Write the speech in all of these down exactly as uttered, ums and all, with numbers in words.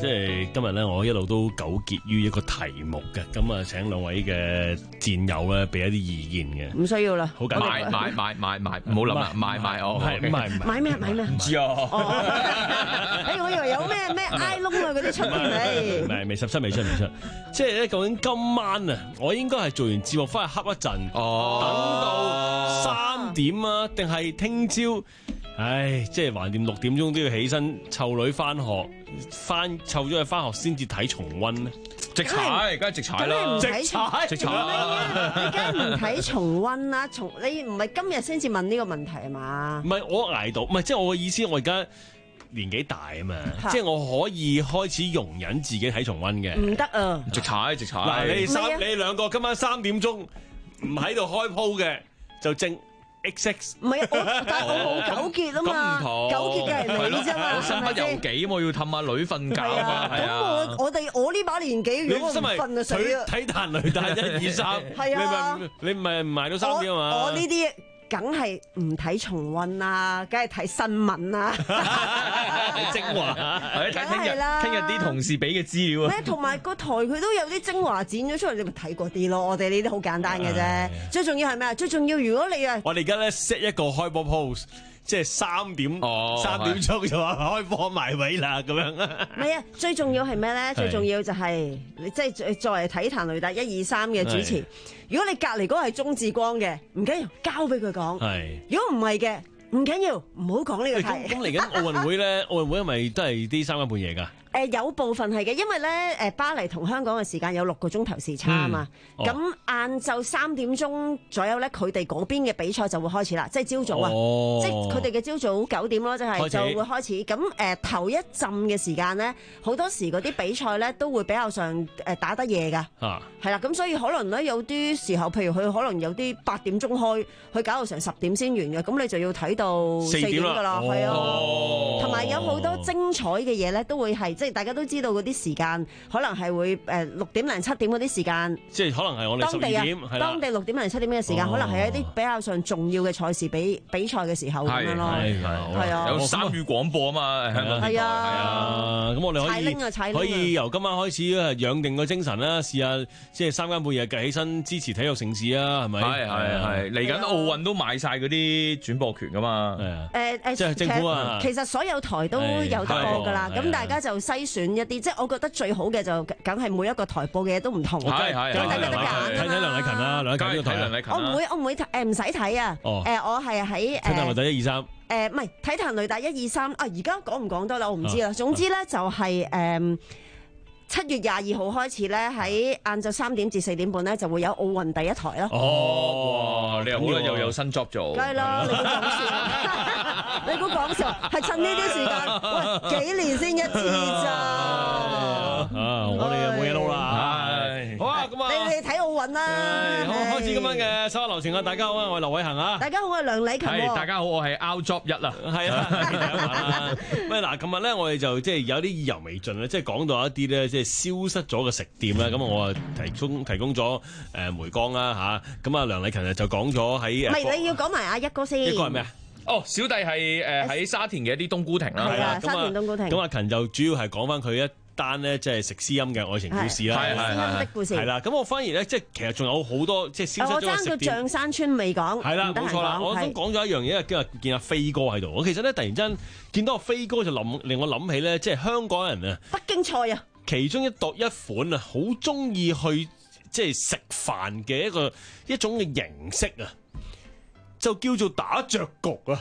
係今日咧，我一路都糾結於一個題目嘅，咁啊，請兩位嘅戰友咧俾一啲意見嘅。 唔需要啦， 好簡單， 買買買買買，唔好諗啦，買買我係唔係唔係買咩買咩？ 唔知啊。 哎，我以為有咩咩 I 窿啊嗰啲出現嚟。 唔係未十七未出未出，即係咧究竟今晚啊，我應該係做完節目翻去瞌一陣， 哦， 等到三點啊，定係聽朝？唉，即係橫掂六點鐘都要起身湊女翻學，翻湊咗佢翻學先至睇重溫咧。 直踩，梗係直踩啦， 直踩， 直踩啦。 你梗係唔睇重溫啦，重你唔係今日先至問呢個問題係嘛？ 唔係我捱到，唔係即係我嘅意思，我而家年紀大啊嘛，即係我可以開始容忍自己睇重溫嘅。 唔得啊！ 直踩，直踩。 嗱，你哋三， 唔係啊你哋兩個今晚三點鐘唔喺度開鋪嘅，就正 X X。 唔係啊，我但係我冇糾結啊嘛， 咁唔同， 糾結嘅係你啫嘛， 我身不由己，我要氹下女瞓覺啊嘛，係咁啊。 我我哋我呢把年紀，如果我唔瞓就死啊！ 睇彈雷彈一二三， 係啊， 你咪你咪唔埋到三點啊嘛？ 我呢啲梗係唔睇重溫啦，梗係睇新聞啦， 睇精華， 睇聽日梗係啦聽日啲同事俾嘅資料啊。 咩？同埋個台佢都有啲精華剪咗出嚟，你咪睇過啲咯。我哋呢啲好簡單嘅啫。最重要係咩啊？最重要如果你啊， 我哋而家咧 set 一個開波 pose，即係三點哦三點鐘就話開波埋位啦咁樣。 唔係啊，最重要係咩咧？最重要就係你即係作為體壇雷達一二三嘅主持。如果你隔離嗰個係鍾志光嘅，唔緊要，交俾佢講。 係。 如果唔係嘅，唔緊要，唔好講呢個題。 咁咁嚟緊奧運會咧，奧運會係咪都係啲三更半夜㗎？ 誒、呃、有部分係嘅，因為咧誒巴黎同香港嘅時間有六個鐘頭時差啊嘛，咁晏晝三點鐘左右咧，佢哋嗰邊嘅比賽就會開始啦，即係朝早啊， 哦、 即係佢哋嘅朝早九點咯，即係就會開始。咁誒、呃、頭一陣嘅時間咧，好多時嗰啲比賽咧都會比較上誒打得夜㗎， 啊， 係啦，咁所以可能咧有啲時候，譬如佢可能有啲八點鐘開，佢搞到成十點先完嘅，咁你就要睇到四點㗎啦，係啊，同埋有好多精彩嘅嘢咧，都會係即係大家都知道嗰啲時間，可能係會誒六點零七點嗰啲時間， 即係可能係我哋十二點， 當地啊，當地六點零七點嘅時間， 哦、 可能係一啲比較上重要嘅賽事比比賽嘅時候咁樣咯， 係係啊， 有三語廣播啊嘛，香港電台係啊， 咁我哋可以可以由今晚開始啊，養定個精神啦，試下即係三更半夜計起身支持體育盛事啊，係咪？ 係係係，嚟緊奧運都買晒嗰啲轉播權噶嘛， 誒誒， 即係政府啊， 其實所有台都有得播噶啦，咁大家就篩選一啲，即係我覺得最好嘅就梗係每一個台播嘅嘢都唔同， 係係， 咁大家得揀啊嘛。 睇睇梁禮勤啦，梁禮勤呢個台， 梁禮勤我唔會我唔會誒唔使睇啊，誒我係喺誒體壇雷達一二三， 誒唔係體壇雷達一二三啊，而家講唔講得啦？我唔知啦。總之咧就係誒。七月廿二號開始咧，喺晏晝三點至四點半咧就會有奧運第一台咯。 哦，哇！你又好啦，又有新 job 做。 梗係啦，你估講笑？你估講笑？係趁呢啲時間，喂，幾年先一次咋？ 啊，我哋又冇嘢撈啦。係，好啊，咁啊， 你哋睇奧運啦。 好，開始今晚嘅手下留情啊！大家好啊，我係劉偉恒啊。 大家好，我係梁禮勤。 係，大家好，我係 Out Job 一啊。 係啊。喂，嗱，琴日咧我哋就即係有啲意猶未盡咧，即係講到一啲咧即係消失咗嘅食店咧，咁我啊提供提供咗誒梅江啦嚇，咁啊梁禮勤就講咗喺唔係你要講埋阿一哥先。 一個係咩啊？ 哦，小弟係誒喺沙田嘅一啲冬菇亭啦， 係啊，沙田冬菇亭。 咁阿勤就主要係講翻佢一單咧，即係食私音嘅愛情故事啦， 係係係的故事。 係啦，咁我反而咧，即係其實仲有好多即係消失咗嘅食店。 我爭個象山村未講， 係啦，冇錯啦，我都講咗一樣嘢，今日見阿飛哥喺度。我其實咧突然間見到阿飛哥就諗令我諗起咧，即係香港人啊， 北京菜啊， 其中一度一款啊，好中意去即係食飯嘅一個一種嘅形式啊，就叫做打雀局啊。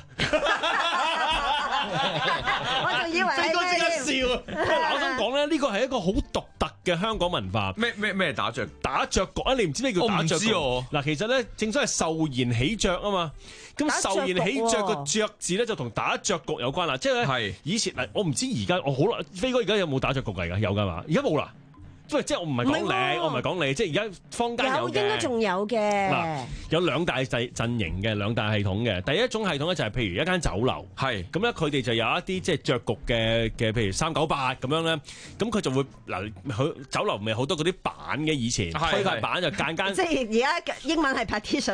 我仲以為飛哥即刻笑啊！嗱，我想講咧，呢個係一個好獨特嘅香港文化。 咩咩咩打雀打雀局啊！你唔知咩叫打雀局？嗱，其實咧，正所謂壽筵起雀啊嘛。咁壽筵起雀個雀字咧，就同打雀局有關啦。即係咧，以前嗱，我唔知而家我好啦，飛哥而家有冇打雀局㗎？而家有㗎嘛？而家冇啦。 喂，即係我唔係講你，我唔係講你，即係而家坊間有有應該仲有嘅。 嗱，有兩大陣陣營嘅兩大系統嘅。第一種系統咧就係譬如一間酒樓， 係咁咧佢哋就有一啲即係着局嘅嘅，譬如三九八咁樣咧，咁佢就會嗱，佢酒樓咪好多嗰啲板嘅，以前推塊板就間間， 即係而家英文係 partition。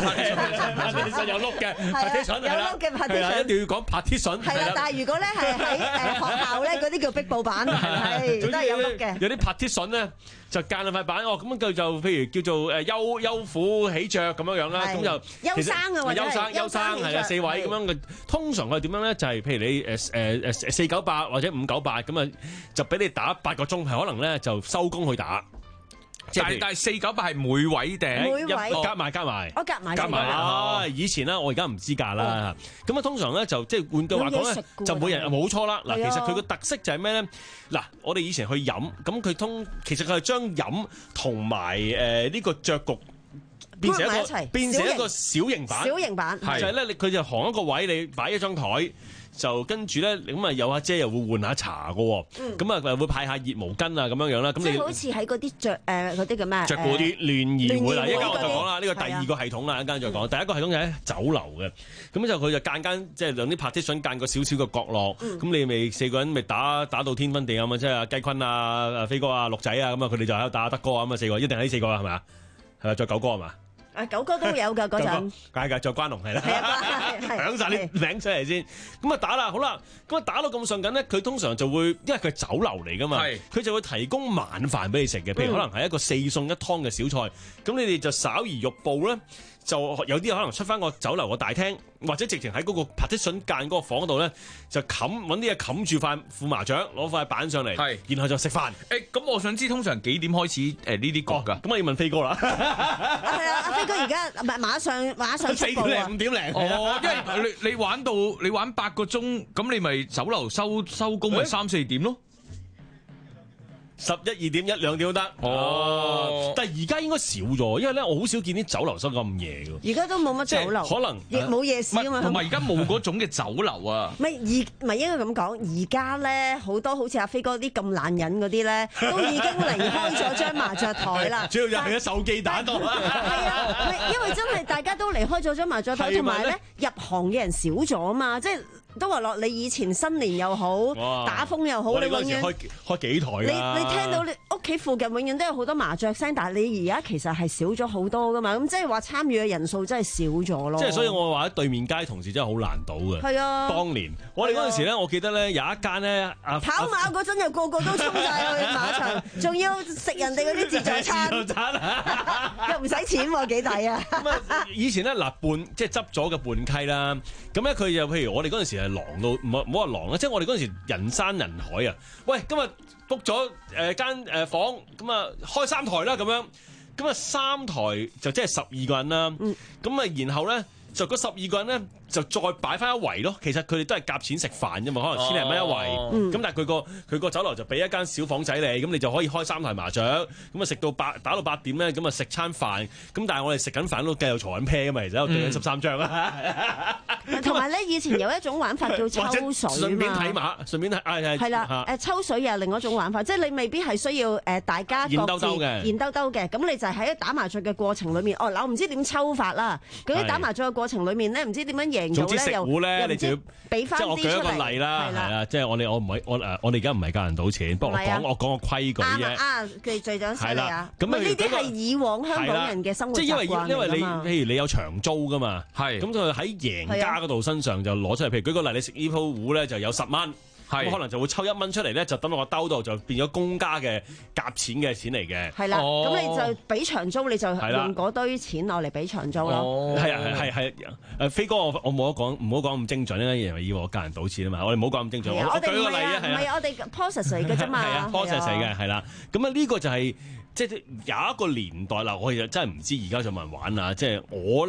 partition 有碌嘅 partition 有碌嘅 partition， 一定要講 partition。 係啦，但係如果咧係喺誒學校咧，嗰啲叫壁布板，係都係有碌嘅。 有啲 partition 咧就間兩塊板哦，咁佢就譬如叫做誒優優婦喜着咁樣樣啦，咁就優生啊，或者優生優生係啊，四位咁樣嘅。通常佢係點樣咧？就係譬如你誒誒誒四九八或者五九八咁啊，就俾你打八個鐘，係可能咧就收工去打。 但係但係四九八係每位訂， 每位夾埋夾埋， 我夾埋夾埋啊！以前咧，我而家唔知價啦。咁啊，通常咧就即係換句話講咧，就每人冇錯啦。嗱，其實佢個特色就係咩咧？嗱，我哋以前去飲，咁佢通其實佢係將飲同埋誒呢個著局變成一個變成一個小型版， 小型版就係咧，佢就行一個位，你擺一張台。就跟住咧，咁啊有阿姐又會換下茶嘅喎，咁啊又會派下熱毛巾啊咁樣樣啦。咁你好似喺嗰啲着誒嗰啲叫咩？ 着嗰啲聯誼會啦，一陣我就講啦，呢個第二個系統啦，一陣再講。第一個系統就喺酒樓嘅，咁就佢就間間即係兩啲 partition 間個少少嘅角落，咁你咪四個人咪打打到天昏地暗啊！即係阿雞坤啊、阿飛哥啊、六仔啊咁啊，佢哋就喺度打德哥啊咁啊，四個一定係呢四個啦，係咪啊？係咪再九哥係嘛？ 啊九哥都有㗎嗰陣， 係㗎，再關龍係啦，響晒啲名出嚟先，咁啊打啦，好啦，咁啊打到咁上緊咧，佢通常就會，因為佢係酒樓嚟㗎嘛，佢就會提供晚飯俾你食嘅，譬如可能係一個四餸一湯嘅小菜，咁你哋就稍而欲步咧。就有啲可能出翻個酒樓個大廳，或者直情喺嗰個 partition 間嗰個房度咧，就冚揾啲嘢冚住塊副麻雀，攞塊板上嚟，然後就食飯。 誒，咁我想知通常幾點開始誒呢啲局㗎？ 咁我要問飛哥啦。 係啊，阿飛哥而家唔係馬上馬上四點零五點零。 哦，因為你你玩到你玩八個鐘，咁你咪酒樓收收工咪三四點咯。 十一二點一兩點都得，哦！但係而家應該少咗，因為咧我好少見啲酒樓收咁夜嘅。 而家都冇乜酒樓， 可能亦冇夜市啊嘛。 同埋而家冇嗰種嘅酒樓啊。 唔係而唔係應該咁講，而家咧好多好似阿飛哥啲咁懶人嗰啲咧，都已經離開咗張麻雀台啦。 主要就係喺手機打到啦。 係啊，因為真係大家都離開咗張麻雀台，同埋咧入行嘅人少咗啊嘛，即係。都話落你以前新年又好，打風又好，你永遠開開幾台你你聽到你屋企附近永遠都有好多麻雀聲，但係你而家其實係少咗好多噶嘛，咁即係話參與嘅人數真係少咗咯。 即係所以我話喺對面街同事真係好難倒嘅。 係啊， 當年我哋嗰陣時咧，我記得咧有一間咧啊跑馬嗰陣又個個都衝晒去馬場，仲要食人哋嗰啲自助餐，又唔使錢喎，幾抵啊！ 以前咧嗱半即係執咗嘅半溪啦，咁咧佢就譬如我哋嗰陣時。狼到唔好唔好話狼啦，即係我哋嗰陣時人山人海啊！喂，今日 book 咗誒間誒房，咁啊開三台啦咁樣，咁啊三台就即係十二個人啦，咁啊然後咧就嗰十二個人咧就再擺翻一圍咯。其實佢哋都係夾錢食飯啫嘛，可能千零蚊一圍，咁、哦、但係佢個佢個酒樓就俾一間小房仔你，咁你就可以開三台麻雀，咁啊食到八打到八點咧，咁啊食餐飯，咁但係我哋食緊飯都繼續坐緊啤噶嘛，其實喺度對緊十三張啊。 同埋咧，以前有一種玩法叫抽水嘛， 順便睇馬，順便睇係係啦，誒抽水又係另一種玩法，即係你未必係需要誒大家現兜兜嘅， 現兜兜嘅，咁你就喺打麻雀嘅過程裏面，哦，嗱我唔知點抽法啦，嗰啲打麻雀嘅過程裏面咧，唔知點樣贏到咧，又又你就要俾翻啲出嚟。 即係我舉一個例啦，係啦，即係我哋我唔係我誒我哋而家唔係教人賭錢，不過我講我講個規矩啫。啊，佢隊長犀利啊！咁呢啲係以往香港人嘅生活習慣嚟㗎嘛。即係因為因為你譬如你有長租㗎嘛，係咁佢喺贏家嗰度身上就攞出嚟。譬如舉個例，你食呢鋪糊咧就有十蚊。咁可能就會抽一蚊出嚟咧，就等到個兜度就變咗公家嘅夾錢嘅錢嚟嘅。係啦， 咁你就俾長租，你就用嗰堆錢攞嚟俾長租咯。 係啊，係係誒飛哥，我我冇得講，唔好講咁精準咧，因為以為我教人賭錢啊嘛。我哋唔好講咁精準。我舉個例啊， 唔係我哋 process 嚟嘅啫嘛。 係啊 process 嚟嘅係啦。咁啊呢個就係即係有一個年代啦。我其實真係唔知而家仲有冇人玩啊。即係我咧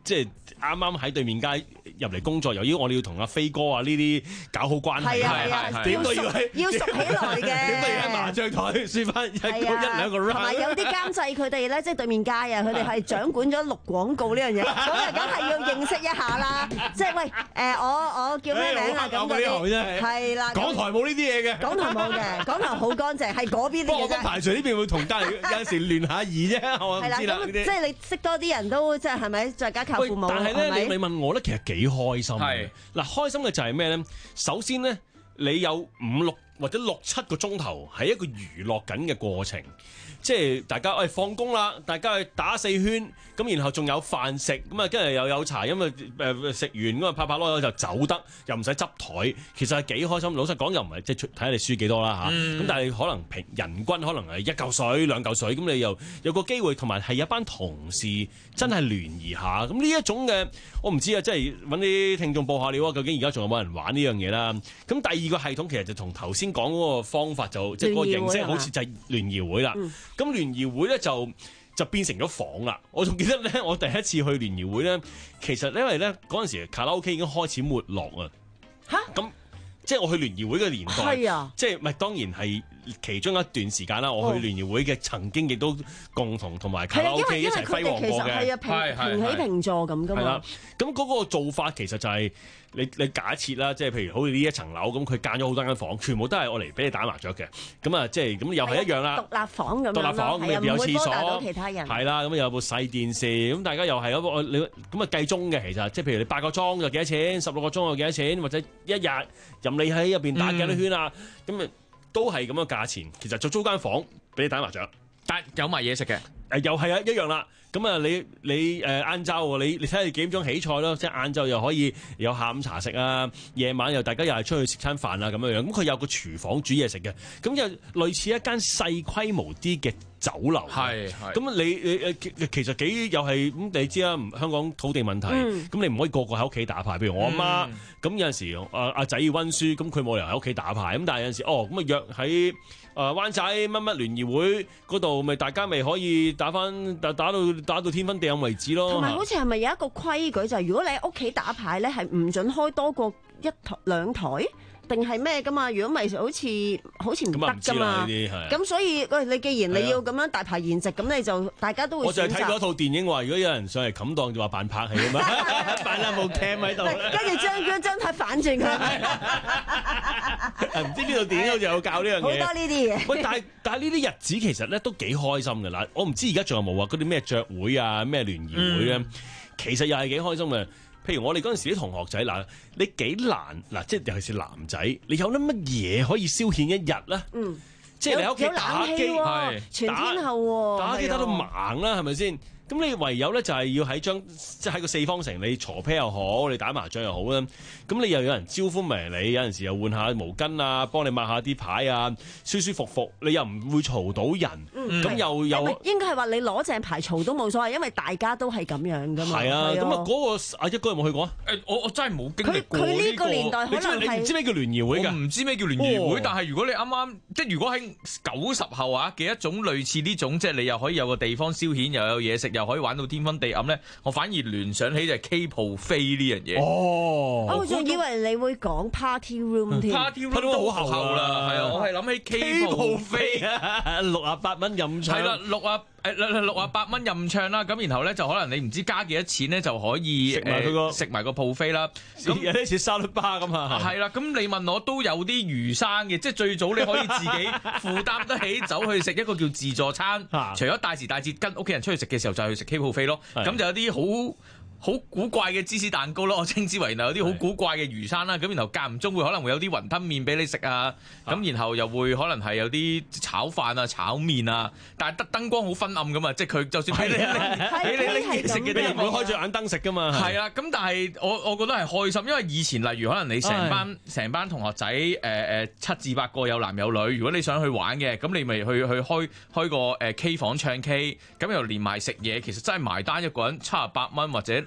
即係啱啱喺對面街入嚟工作，由於我哋要同阿飛哥啊呢啲搞好關係， 係啊，點都要要熟起來嘅， 點都要喺麻將台輸翻一一兩個 round。 同埋有啲監製佢哋咧，即係對面街啊，佢哋係掌管咗錄廣告呢樣嘢，咁啊梗係要認識一下啦。即係喂誒，我我叫咩名啊？咁嗰啲係啦。 港台冇呢啲嘢嘅， 港台冇嘅，港台好乾淨，係嗰邊啲嘅啫。 不過排除呢邊會同隔離有陣時亂下意啫，我唔知啦。 即係你識多啲人都即係係咪？再加靠父母。 但係咧，你你問我咧，其實幾開心。 係嗱，開心嘅就係咩咧？首先咧，你有五六或者六七個鐘頭係一個娛樂緊嘅過程，即係大家誒放工啦，大家去打四圈，咁然後仲有飯食，咁啊跟住又有茶，因為誒食完咁啊拍拍籮柚就走得，又唔使執台，其實係幾開心。老實講又唔係即係睇下你輸幾多啦嚇，咁、嗯、但係可能平人均可能係一嚿水兩嚿水，咁你又有個機會，同埋係一班同事真係聯誼下，咁呢一種嘅我唔知啊，即係揾啲聽眾報下料啊，究竟而家仲有冇人玩呢樣嘢啦？咁第二個系統其實就同頭先講嗰個方法就即係個形式好似就係聯誼會啦。咁聯誼會咧就就變成咗房啦。我仲記得咧，我第一次去聯誼會咧，其實因為咧嗰陣時卡拉 OK 已經開始沒落啊。嚇！咁即係我去聯誼會嘅年代，係啊，即係咪當然係其中一段時間啦。我去聯誼會嘅曾經亦都共同同埋卡拉 OK 一齊輝煌過嘅， 係啊，平平起平坐咁噶嘛。係啦， 咁嗰個做法其實就係、是。你你假設啦，即係譬如好似呢一層樓咁，佢間咗好多間房，全部都係我嚟俾你打麻雀嘅。咁啊，即係咁又係一樣啦。 獨立房咁樣， 獨立房係啊， 有廁所， 唔會多其他人。 係啦，咁有部細電視，咁大家又係嗰個你咁啊計鐘嘅，其實即係譬如你八個鐘就幾多錢，十六個鐘又幾多錢，或者一日任你喺入邊打幾多圈啊，咁啊、嗯、都係咁嘅價錢。其實就租間房俾你打麻雀， 但有埋嘢食嘅。 誒又係啊，一樣啦。咁啊，你你誒晏晝喎，你你睇下你幾點鐘起菜咯，即係晏晝又可以有下午茶食啊，夜晚又大家又係出去食餐飯啊咁樣樣。咁佢有個廚房煮嘢食嘅，咁就類似一間細規模啲嘅酒樓。係係。咁你你誒其實幾又係咁？你知啦，香港土地問題，咁、嗯、你唔可以個個喺屋企打牌。譬如我阿媽，咁、嗯、有陣時阿阿仔要温書，咁佢冇理由喺屋企打牌。咁但係有陣時，哦咁啊約喺誒灣仔乜乜聯誼會嗰度，咪大家咪可以打翻打打到。打到天昏地暗為止咯。 同埋好似係咪有一個規矩，就係如果你喺屋企打牌咧，係唔準開多過一台兩台，定係咩噶嘛？如果咪好似好似唔得噶嘛。咁所以喂，你既然你要咁樣大排筵席，咁你就大家都會選擇。 我就係睇過一套電影話，如果有人上嚟冚檔，就話扮拍戲啊嘛，扮下部 cam 喺度。 跟住將將張台反轉佢。 唔知呢套電影好似有教呢樣嘢。好多呢啲嘢。 喂，但係但係呢啲日子其實咧都幾開心㗎啦。我唔知而家仲有冇啊？嗰啲咩雀會啊，咩聯誼會咧，嗯、其實又係幾開心嘅。譬如我哋嗰陣時啲同學仔嗱，你幾難嗱，即係尤其是男仔，你有啲乜嘢可以消遣一日咧？嗯，即係你喺屋企打機， 係全天候打機打到盲啦，係咪先？咁你唯有咧就係要喺張即係喺個四方城，你坐啤又好，你打麻將又好啦。咁你又有人招呼埋你，有陣時又換下毛巾啊，幫你抹下啲牌啊，舒舒服服，你又唔會嘈到人。咁、嗯、又又應該係話你攞正牌嘈都冇所謂，因為大家都係咁樣噶嘛。 係啊，咁啊嗰個阿一哥有冇去過啊？ 誒，我我真係冇經歷過。 佢佢呢個年代可能係你唔知咩叫聯誼會㗎？ 唔知咩叫聯誼會，哦、但係如果你啱啱即係如果喺九十後啊嘅一種類似呢種，即係你又可以有個地方消遣，又有嘢食，又可以玩到天昏地暗咧，我反而聯想起就係 K 鋪飛呢樣嘢。 哦， 我仲以為你會講 party room 添。 party room 都好後啦，係啊，我係諗起 K 鋪飛啊，六啊八蚊任唱。係啦， 六啊誒六啊八蚊任唱啦，咁然後咧就可能你唔知加幾多錢咧就可以食埋佢個食埋個鋪飛啦。 咁有啲似沙律巴咁啊。 係啦，咁你問我都有啲魚生嘅，即係最早你可以自己負擔得起走去食一個叫自助餐。除咗大時大節跟屋企人出去食嘅時候就去食 K 鋪飛咯。咁就有啲好好古怪嘅芝士蛋糕咯，我稱之為有啲好古怪嘅魚生啦，咁然後間唔中會可能會有啲雲吞麵俾你食啊，咁然後又會可能係有啲炒飯啊、炒麵啊，但係得燈光好昏暗噶嘛，即係佢就算俾你俾你拎嘢食嘅， 你唔會開住眼燈食噶嘛。 係啊，咁但係我我覺得係開心，因為以前例如可能你成班成班同學仔誒誒七至八個有男有女，如果你想去玩嘅，咁你咪去去開開個誒 K 房唱 K，咁又連埋食嘢，其實真係埋單一個人七十八蚊或者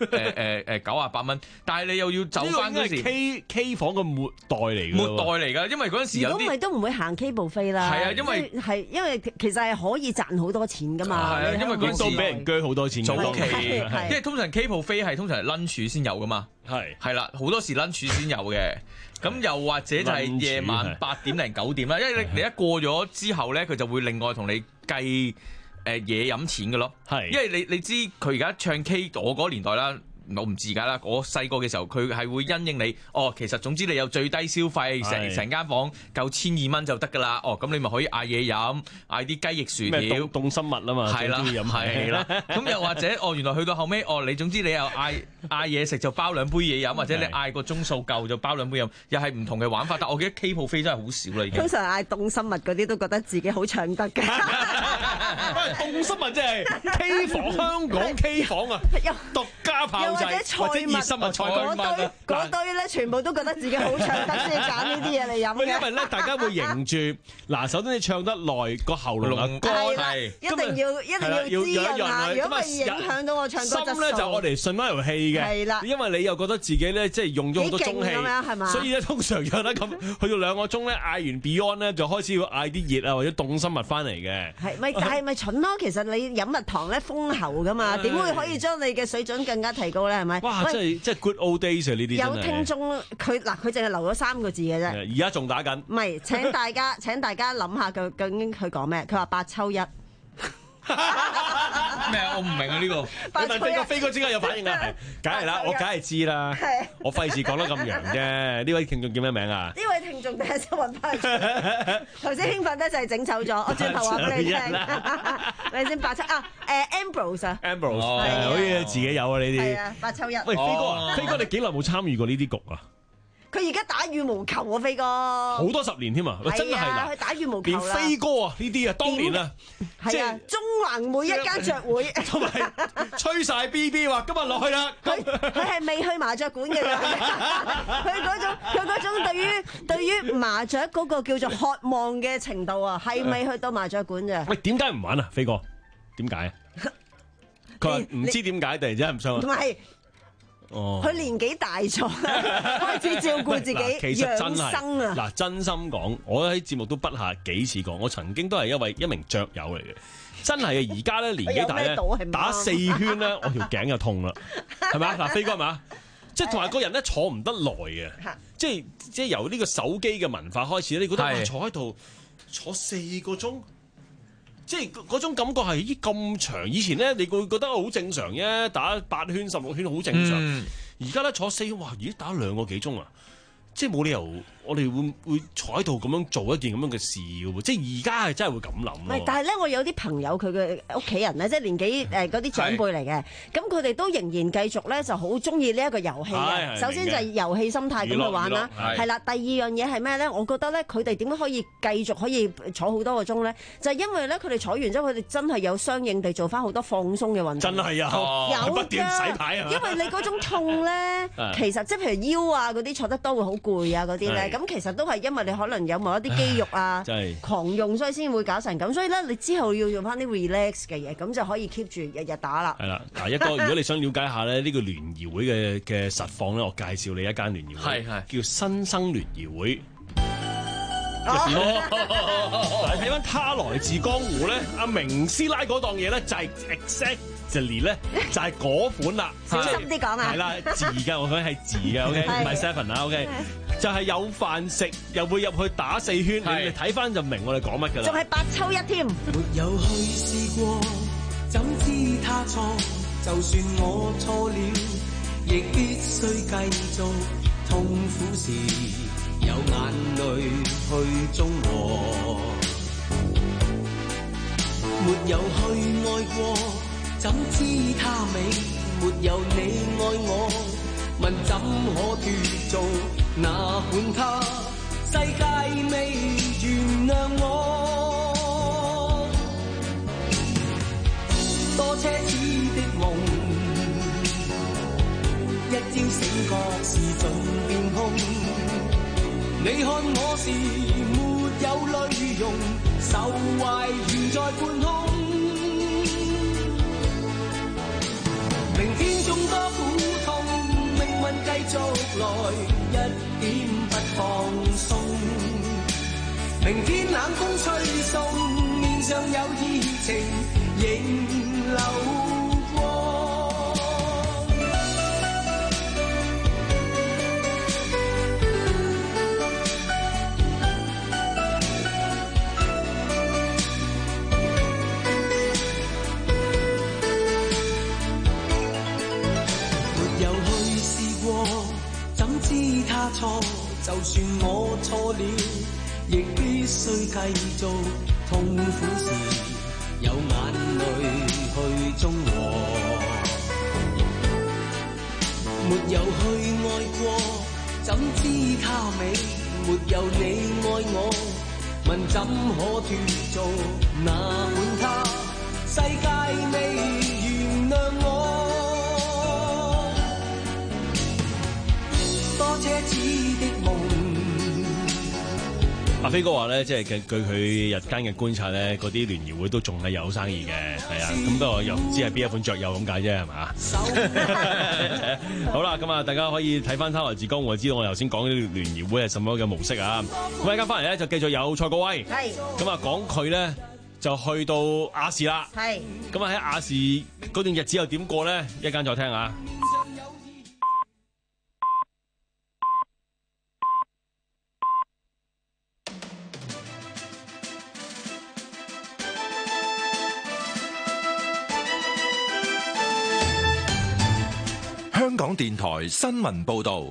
誒誒誒九啊八蚊，但係你又要走翻嗰時 K K 房嘅末代嚟嘅， 末代嚟㗎，因為嗰陣時有啲如果唔係都唔會行 K 部飛啦。 係啊，因為係因為其實係可以賺好多錢㗎嘛。 係啊，因為嗰陣時都俾人鋸好多錢。 早期， 係因為通常 K 部飛係通常係 lunch 先有㗎嘛。 係係啦，好多時 lunch 先有嘅。咁又或者就係夜晚八點零九點啦，因為你你一過咗之後咧，佢就會另外同你計誒嘢飲錢嘅咯。係，因為你你知佢而家唱 K，我嗰年代啦。我唔知㗎啦，我細個嘅時候佢係會因應你，哦，其實總之你有最低消費，成成間房夠千二蚊就得㗎啦，哦，咁你咪可以嗌嘢飲，嗌啲雞翼薯條， 咩凍凍生物啊嘛， 係啦，係啦，咁又或者哦，原來去到後尾，哦，你總之你又嗌嗌嘢食就包兩杯嘢飲，或者你嗌個鐘數夠就包兩杯飲，又係唔同嘅玩法。但我記得 K 鋪飛真係好少啦，已經。通常嗌凍生物嗰啲都覺得自己好唱得㗎。 凍生物即係 K 房，香港 K 房啊，獨家炮製或者熱心物菜物啊， 嗰堆咧全部都覺得自己好唱得先揀呢啲嘢嚟飲嘅。 因為咧，大家會迎住嗱，首先你唱得耐個喉嚨啊乾， 一定要一定要滋潤啊！如果唔係影響到我唱歌質素。 心咧就我哋順翻條氣嘅，係啦，因為你又覺得自己咧即係用咗好多中氣，係嘛？所以咧通常唱得咁去到兩個鐘咧，嗌完 Beyond 咧就開始要嗌啲熱啊或者凍生物翻嚟嘅。係咪？但係咪蠢咯？其實你飲蜜糖咧封喉噶嘛，點會可以將你嘅水準更加提高咧？係咪？哇！真係真係 good old days 啊！呢啲有聽眾佢嗱，佢淨係留咗三個字嘅啫。而家仲打緊。唔係，請大家請大家諗下究究竟佢講咩？佢話八抽一。咩啊？我唔明啊！呢個你問飛哥，飛哥即刻有反應啊！係，梗係啦，我梗係知啦。係，我費事講得咁揚啫。呢位聽眾叫咩名啊？呢位聽眾第一次揾翻嚟，頭先興奮得就係整醜咗。我轉頭話俾你聽，你先八抽啊？誒 ，Ambrose 啊 ，Ambrose 係，好似自己有啊呢啲。係啊，八抽一。喂，飛哥，飛哥，你幾耐冇參與過呢啲局啊？佢而家打羽毛球喎，飛哥好多十年添啊！真係啦，佢打羽毛球連飛哥啊呢啲啊，當年啊，即係中環每一間雀會，同埋吹晒 B B 話今日落去啦。佢佢係未去麻雀館嘅，佢嗰種佢嗰種對於對於麻雀嗰個叫做渴望嘅程度啊，係未去到麻雀館咋？喂，點解唔玩啊，飛哥？點解啊？佢話唔知點解，突然之間唔想。唔係。哦，佢年紀大咗，開始照顧自己養生啊！嗱，真心講，我喺節目都不下幾次講，我曾經都係一位一名雀友嚟嘅，真係啊！而家咧年紀大咧，打四圈咧，我條頸就痛啦，係咪啊？嗱，飛哥係咪啊？即係同埋個人咧坐唔得耐嘅，即係即係由呢個手機嘅文化開始咧，你覺得哇坐喺度坐四個鐘？即係嗰種感覺係咦咁長，以前咧你會覺得好正常啫，打八圈十六圈好正常。而家咧坐四，哇！咦打兩個幾鐘啊！即係冇理由我哋會會坐喺度咁樣做一件咁樣嘅事嘅喎，即係而家係真係會咁諗咯。唔係，但係咧，我有啲朋友佢嘅屋企人咧，即係年紀誒嗰啲長輩嚟嘅，咁佢哋都仍然繼續咧就好中意呢一個遊戲嘅。首先就係遊戲心態咁去玩啦，係啦。第二樣嘢係咩咧？我覺得咧，佢哋點解可以繼續可以坐好多個鐘咧？就係因為咧，佢哋坐完之後，佢哋真係有相應地做翻好多放鬆嘅運動。真係啊，有不斷洗牌啊！因為你嗰種痛咧，其實即係譬如腰啊嗰啲坐得多會好攰啊嗰啲咧。咁其實都係因為你可能有某一啲肌肉啊狂用，所以先會搞成咁。所以咧，你之後要用翻啲 relax 嘅嘢，咁就可以 keep 住日日打啦。係啦，嗱，一個如果你想了解下咧呢個聯誼會嘅嘅實況咧，我介紹你一間聯誼會，叫新生聯誼會。嗱，睇翻他來自江湖咧，阿明師奶嗰檔嘢咧就係 exactly 咧就係嗰款啦。小心啲講啊！係啦，字嘅我講係字嘅 ，OK， 唔係 seven 啊 ，OK， 就係有飯食，又會入去打四圈，你哋睇翻就明我哋講乜㗎啦。仲係八抽一添。沒有去試過，怎知他錯？就算我錯了，亦必須繼續痛苦時。有眼淚去中和，沒有去愛過，怎知他美？沒有你愛我，問怎可脫做？哪管他世界未原諒我，多奢侈的夢，一朝醒覺是盡變空。你看我時沒有淚容，愁懷懸在半空。明天縱多苦一點不放鬆。明天冷風吹送，面上有熱情仍流光。沒有去試過，怎知他錯？就算我錯了，亦必須繼續。痛苦時有眼淚去中和，沒有去愛過，怎知他美？沒有你愛我，問怎可脫俗？哪管他世界未原諒我，多奢侈的夢。 阿飛哥話咧，即係據佢日間嘅觀察咧，嗰啲聯誼會都仲係有生意嘅，係啊，咁不過又唔知係邊一款雀友咁解啫，係嘛？好啦，咁啊，大家可以睇翻《他來自江湖》，知道我頭先講啲聯誼會係什麼嘅模式啊！咁而家翻嚟咧就繼續有蔡國威， 係咁啊講佢咧就去到亞視啦， 係咁啊喺亞視嗰段日子又點過咧？一陣再聽下。 香港電台新聞報道，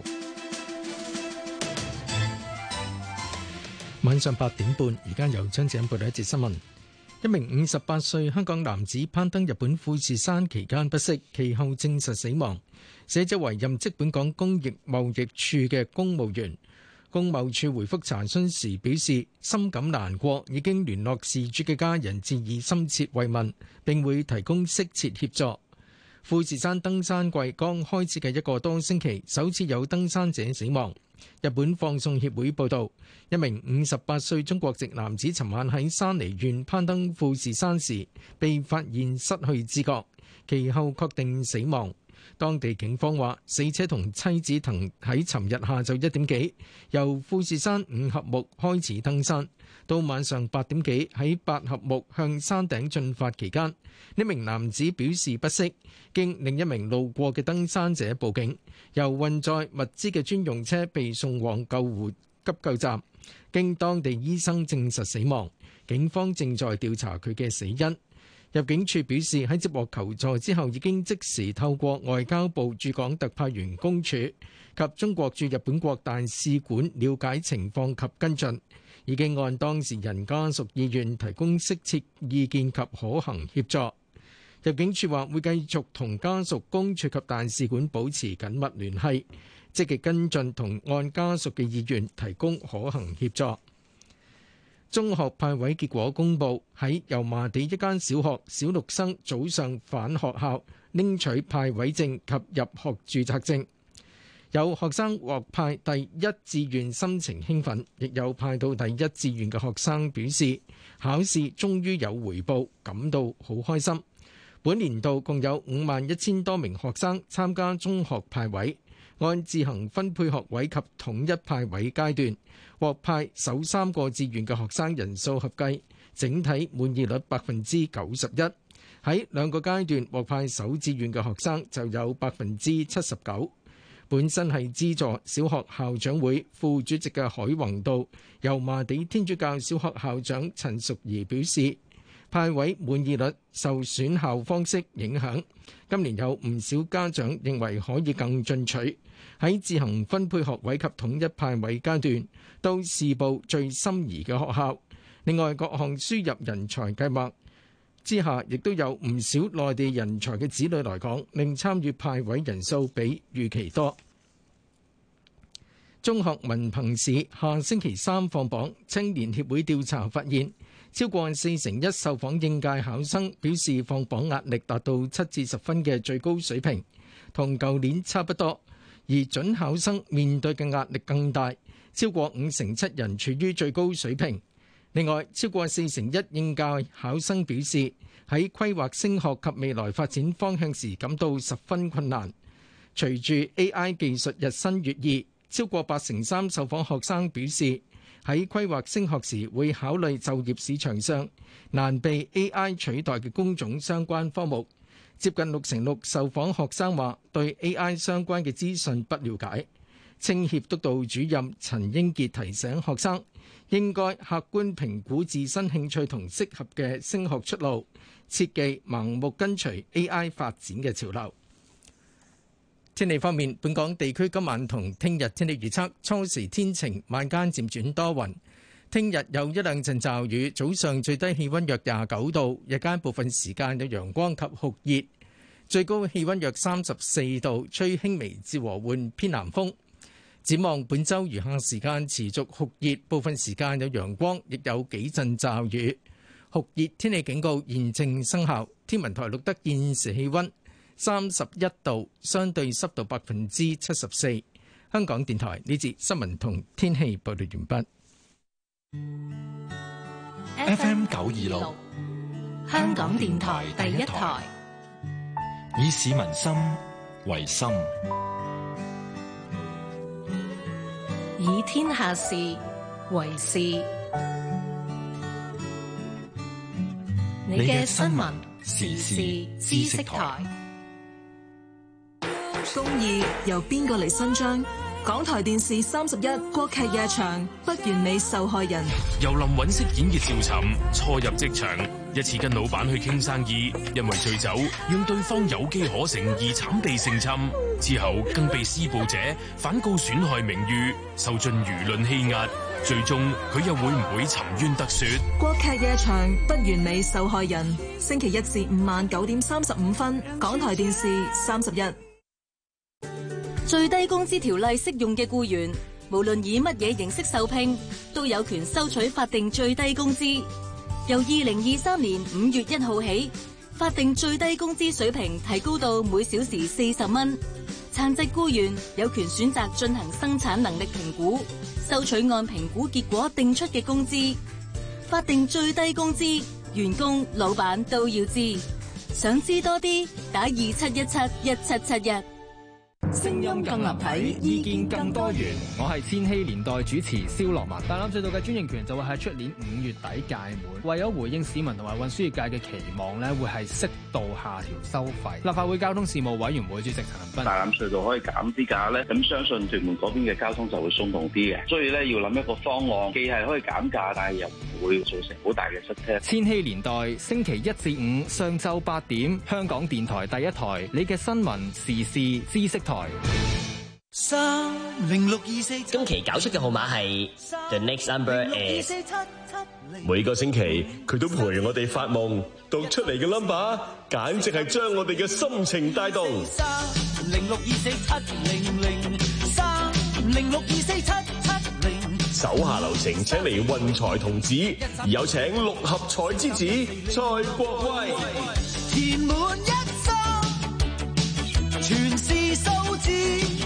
晚上八點半，而家由張子欣報道一節新聞。一名五十八歲香港男子攀登日本富士山期間不適，其後證實死亡。死者為任職本港工業貿易處嘅公務員。工貿處回覆查詢時表示，深感難過，已經聯絡事主嘅家人，致以深切慰問，並會提供適切協助。富士山登山季剛開始嘅一個多星期，首次有登山者死亡。日本放送協會報導，一名五十八歲中國籍男子尋晚喺山梨縣攀登富士山時，被發現失去知覺，其後確定死亡。當地警方話，死者同妻子曾喺尋日下晝一點幾由富士山五合目開始登山，到晚上八點幾喺八合目向山頂進發期間，呢名男子表示不適，經另一名路過嘅登山者報警，由運載物資嘅專用車被送往救護急救站，經當地醫生證實死亡。警方正在調查佢嘅死因。入境處表示，喺接獲求助之後，已經即時透過外交部駐港特派員公署及中國駐日本國大使館了解情況及跟進，已經按當事人家屬意願提供適切意見及可行協助。入境處話會繼續同家屬、公署及大使館保持緊密聯繫，積極跟進同按家屬嘅意願提供可行協助。中學派位結果公佈，喺油麻地一間小學，小六生早上返學校拎取派位證及入學註冊證。有學生獲派第一志願，心情興奮；亦有派到第一志願嘅學生表示，考試終於有回報，感到好開心。本年度共有五萬一千多名學生參加中學派位，按自行分配學位及統一派位階段，獲派首三個志願嘅學生人數合計，整體滿意率百分之九十一。喺兩個階段獲派首志願嘅學生就有百分之七十九。本身係資助小學校長會副主席嘅海泓道油麻地天主教小學校長陳淑儀表示，派位滿意率受選校方式影響，今年有唔少家長認為可以更進取，喺自行分配學位及統一派位階段，都試報最心儀嘅學校。另外，各項輸入人才計劃之下，亦都有唔少內地人才嘅子女來港，令參與派位人數比預期多。中學文憑試下星期三放榜，青年協會調查發現，超過四成一受訪應屆考生表示放榜壓力達到七至十分嘅最高水平，同舊年差不多。而準考生面對嘅壓力更大，超過五成七人處於最高水平。另外，超過四成一應屆考生表示喺規劃升學及未來發展方向時感到十分困難。隨住 A I 技術日新月異， 超過八成三受訪學生表示，喺規劃升學時會考慮就業市場上難被 A I 取代嘅工種相關科目。接近六成六受訪學生話對 A I 相關嘅資訊不了解。青協督導主任陳英傑提醒學生應該客觀評估自身興趣同適合嘅升學出路，切忌盲目跟隨 A I 發展嘅潮流。天氣方面，本港地區今晚同聽日天氣預測，初時天晴，晚間漸轉多雲。聽日有一兩陣驟雨，早上最低氣溫約廿九度，日間部分時間有陽光及酷熱，最高氣溫約三十四度，吹輕微至和緩偏南風。展望本週餘下時間持續酷熱，部分時間有陽光，亦有幾陣驟雨。酷熱天氣警告現正生效。天文台錄得現時氣溫三十一度，相對濕度百分之七十四。香港電台呢節新聞同天氣報道完畢。 F M 九二六， 香港電台第一台， 以市民心為心， 以天下事為事。你嘅新聞時事知識台。 公義由邊個嚟伸張？港台電視三十一國劇夜場，不完美受害人。 由林允飾演嘅趙尋初入職場，一次跟老闆去傾生意，因為醉酒讓對方有機可乘而慘被性侵，之後更被施暴者反告損害名譽，受盡輿論欺壓，最終佢又會唔會沉冤得雪？ 國劇夜場，不完美受害人，星期一至五晚九點三十五分，港台電視三十一。 最低工資條例適用嘅僱員，無論以乜嘢形式受聘，都有權收取法定最低工資。由二零二三年五月一號起，法定最低工資水平提高到每小時四十蚊。殘疾僱員有權選擇進行生產能力評估，收取按評估結果定出嘅工資。法定最低工資，員工、老闆都要知。想知多啲，打二七一七一七七一。 聲音更立體，意見更多元。我係千禧年代主持蕭樂文。大欖隧道嘅專營權就會喺出年五月底屆滿，為咗回應市民同埋運輸業界嘅期望呢，會係適度下調收費。立法會交通事務委員會主席陳恒鑌： 大欖隧道可以減啲價呢，咁相信屯門嗰邊嘅交通就會鬆動啲嘅。所以呢，要諗一個方案，既係可以減價，但係又唔會造成好大嘅塞車。 千禧年代星期一至五上晝八點，香港電台第一台，你嘅新聞時事知識台。 三零六二四， 今期搞出嘅號碼係 The next number is。 每個星期佢都陪我哋發夢，讀出嚟嘅 number 簡直係將我哋嘅心情帶動。 三零六二四七零零，三零六二四七七零。 手下留情，請嚟運財童子，有請六合彩之子蔡國威。 填滿一生，全是數字。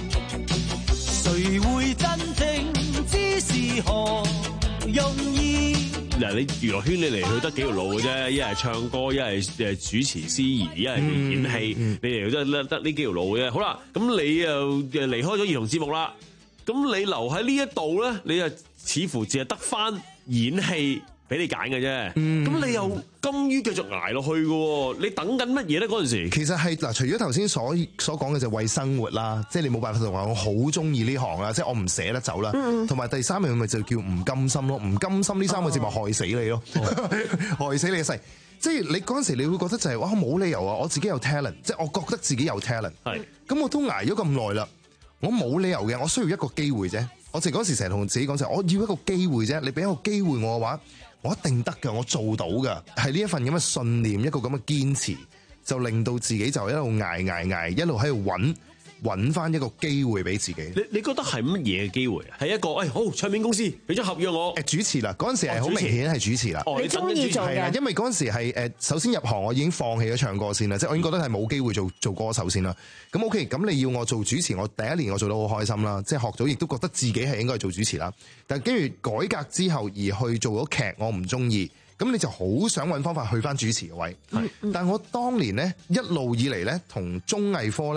誰會真正知是何用意？ 嗱，你娛樂圈你嚟去得幾條路嘅啫，一係唱歌，一係誒主持司儀，一係演戲，嗯嗯、你嚟得得得呢幾條路嘅啫。好啦，咁你又誒離開咗兒童節目啦，咁你留喺呢一度咧，你啊似乎淨係得翻演戲俾你揀嘅啫。咁、嗯、你又甘於繼續捱落去嘅，你等緊乜嘢咧？嗰陣時其實係嗱，除咗頭先所所講嘅就為生活啦，即係你冇辦法同話我好中意呢行啦，即係我唔捨得走啦。同埋、嗯、第三樣咪就叫唔甘心咯，唔甘心呢三個字咪害死你咯，哦、害死你一世。即係你嗰陣時，你會覺得就係、是、哇冇理由啊！我自己有 talent， 即係我覺得自己有 talent。係咁我都捱咗咁耐啦，我冇理由嘅，我需要一個機會啫。我哋嗰時成日同自己講就係我要一個機會啫，你俾一個機會我嘅話，我一定得㗎，我做到㗎。係呢一份咁嘅信念，一個咁嘅堅持，就令到自己就一路捱捱捱，一路喺度揾揾翻一個機會俾自己。 你你覺得係乜嘢機會啊？係一個誒、哎、好唱片公司俾咗合約我誒主持啦，嗰陣時係好明顯係主持啦。 你中意做嘅， 因為嗰陣時係誒首先入行我已經放棄咗唱歌先啦，即係我已經覺得係冇機會做做歌手先啦。咁 OK，咁你要我做主持，我第一年我做得好開心啦，即係學咗亦都覺得自己係應該做主持啦。但係跟住改革之後而去做咗劇，我唔中意，咁你就好想揾方法去翻主持嘅位。係，但係我當年咧一路以嚟咧同綜藝科咧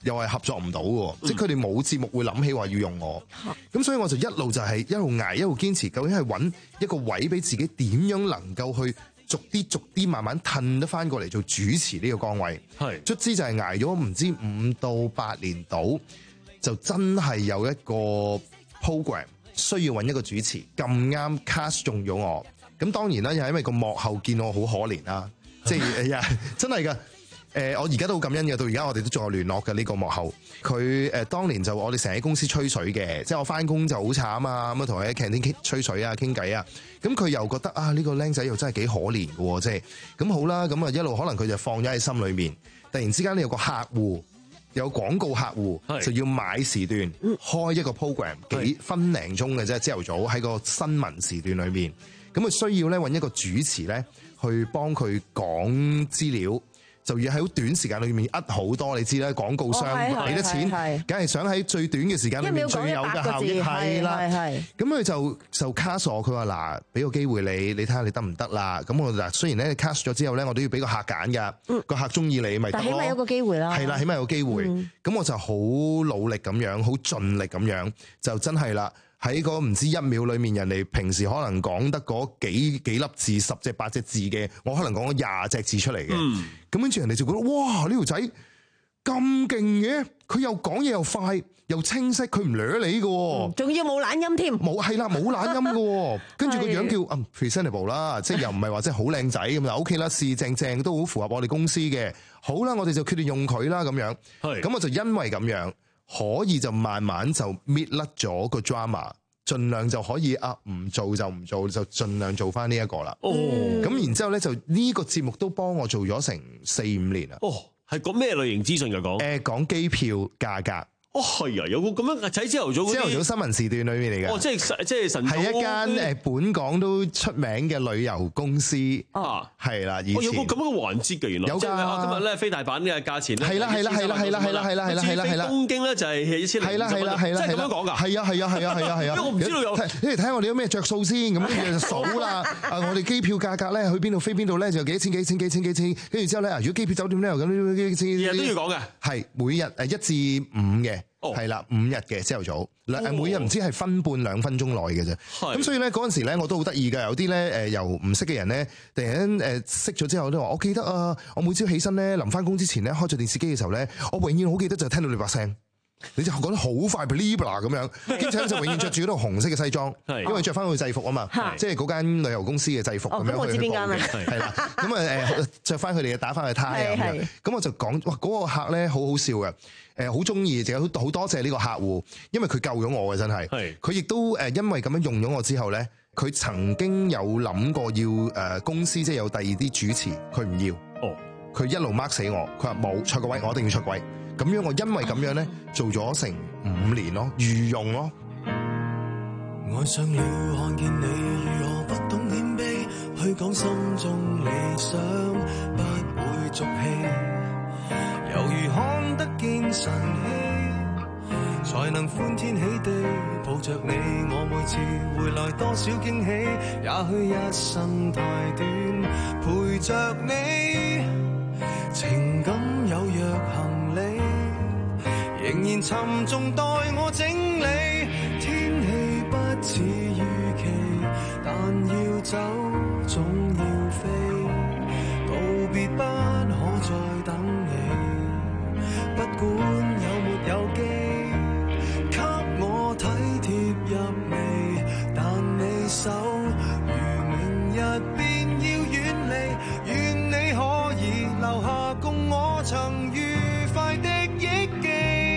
又係合作唔到嘅，即係佢哋冇節目會諗起話要用我，咁所以我就一路就係一路捱一路堅持，究竟係揾一個位俾自己點樣能夠去逐啲逐啲慢慢褪得翻過嚟做主持呢個崗位，係卒之就係捱咗唔知五到八年度，就真係有一個 program 需要揾一個主持，咁啱 cast 中咗我，咁當然啦，又係因為個幕後見我好可憐啦，即係呀真係㗎。誒、呃，我而家都好感恩嘅，到而家我哋都仲有聯絡嘅呢、這個幕後。佢誒、呃、當年就我哋成日喺公司吹水嘅，即係我翻工就好慘啊，咁啊同佢喺 canteen 吹水啊、傾偈啊。咁佢又覺得啊，呢、這個僆仔又真係幾可憐嘅喎，即係咁好啦。咁啊一路可能佢就放咗喺心裏面。突然之間呢，有個客戶有廣告客戶就要買時段，開一個 program 幾分零鐘嘅啫，朝頭早喺個新聞時段裏面。咁佢需要咧揾一個主持咧去幫佢講資料。就要喺好短時間裏面呃好多，你知啦，廣告商俾得錢，梗係想喺最短嘅時間裏面最有嘅效益，係啦。咁佢就就 cast 我，佢話嗱，俾個機會你，你睇下你得唔得啦？咁我嗱，雖然咧 cast 咗之後咧，我都要俾個客揀㗎，個客中意你咪得咯。 但起碼有個機會啦。係啦， 起碼有個機會。咁、嗯、我就好努力咁樣，好盡力咁樣，就真係啦。喺嗰唔知一秒裏面，人哋平時可能講得嗰幾幾粒字、十隻八隻字嘅，我可能講咗廿隻字出嚟嘅。咁跟住人哋就覺得哇，呢條仔咁勁嘅，佢又講嘢又快又清晰，佢唔掠你嘅， 仲、嗯、要冇懶音添。 冇係啦，冇懶音嘅。跟住個樣叫嗯 presentable 啦，即係又唔係話即係好靚仔咁就 OK 啦，四正正都好符合我哋公司嘅。好啦，我哋就決定用佢啦咁樣。係咁我就因為咁樣。可以就慢慢就搣甩咗個 drama， 盡量就可以啊唔做就唔做，就盡量做翻呢一個啦。哦，咁然之後咧就呢個節目都幫我做咗成四五年啦。 哦，係講咩類型資訊嘅講？ 誒，講機票價格。哦，係啊，有個咁樣喺朝頭早朝頭早新聞時段裏面嚟嘅。哦，即係即係晨早。係一間誒本港都出名嘅旅遊公司。啊，係啦，以前。哦，有個咁樣嘅環節嘅原來。有㗎。今日咧飛大阪嘅價錢咧。係啦係啦係啦係啦係啦係啦係啦係啦係啦。東京咧就係一千零五十蚊。係啦係啦係啦。即係咁樣講㗎。係啊係啊係啊係啊係啊。因為我唔知道有。你嚟睇下我哋有咩着數先，咁跟住就數啦。啊，我哋機票價格咧去邊度飛邊度咧就幾錢幾錢幾錢幾錢，跟住之後咧，如果機票酒店咧又咁幾錢。日日都要講嘅。係每日誒一至五嘅。係、哦、啦，五日嘅朝頭早，誒、哦、每日唔知係分半兩分鐘內嘅啫。咁所以咧嗰陣時咧，我都好得意㗎。有啲咧誒由唔識嘅人咧，突然間誒識咗之後都話：我記得啊，我每朝起身咧，臨翻工之前咧，開咗電視機嘅時候咧，我永遠好記得就係聽到你把聲。你就講得好快 ，blibla 咁樣，兼且咧就永遠着住嗰套紅色嘅西裝，因為着翻佢制服啊嘛，即係嗰間旅遊公司嘅制服咁樣去。哦，咁我知邊間啦，係啦，咁啊誒着翻佢哋嘅打翻嘅呔啊咁樣，咁我就講哇嗰個客咧好好笑嘅，誒好中意，就有好多謝呢個客戶，因為佢救咗我嘅真係，佢亦都誒因為咁樣用咗我之後咧，佢曾經有諗過要誒公司即係有第二啲主持，佢唔要，哦，佢一路 mark 死我，佢話冇出個位，我一定要出位。咁樣我因為咁樣咧做咗成五年咯，御用咯。 愛上了看見你如何不懂謙卑，去講心中理想不會俗氣，猶如看得見晨曦，才能歡天喜地抱着你。我每次回來多少驚喜，也許一生太短，陪着你，情感有若行李，仍然沉重待我整理。天氣不似預期，但要走總要飛，道別不可再等你。不管有沒有機，給我體貼入微，但你手如明日便要遠離，願你可以留下共我曾愉快的憶記。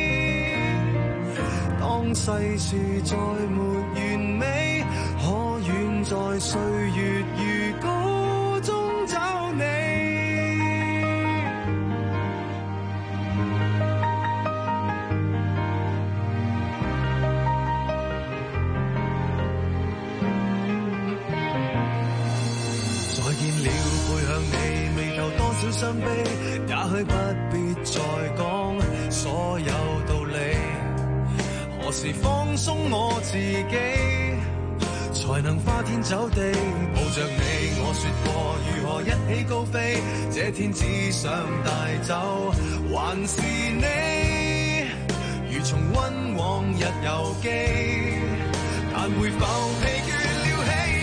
當世事再沒完美，可遠在歲月如歌中找你。再見了，背向你，眉頭多少傷悲，也許不必再講所有道理。何時放鬆我自己，才能花天酒地抱着你？我說過如何一起高飛，這天只想帶走還是你。 如重溫往日遊記，但會否疲倦了嬉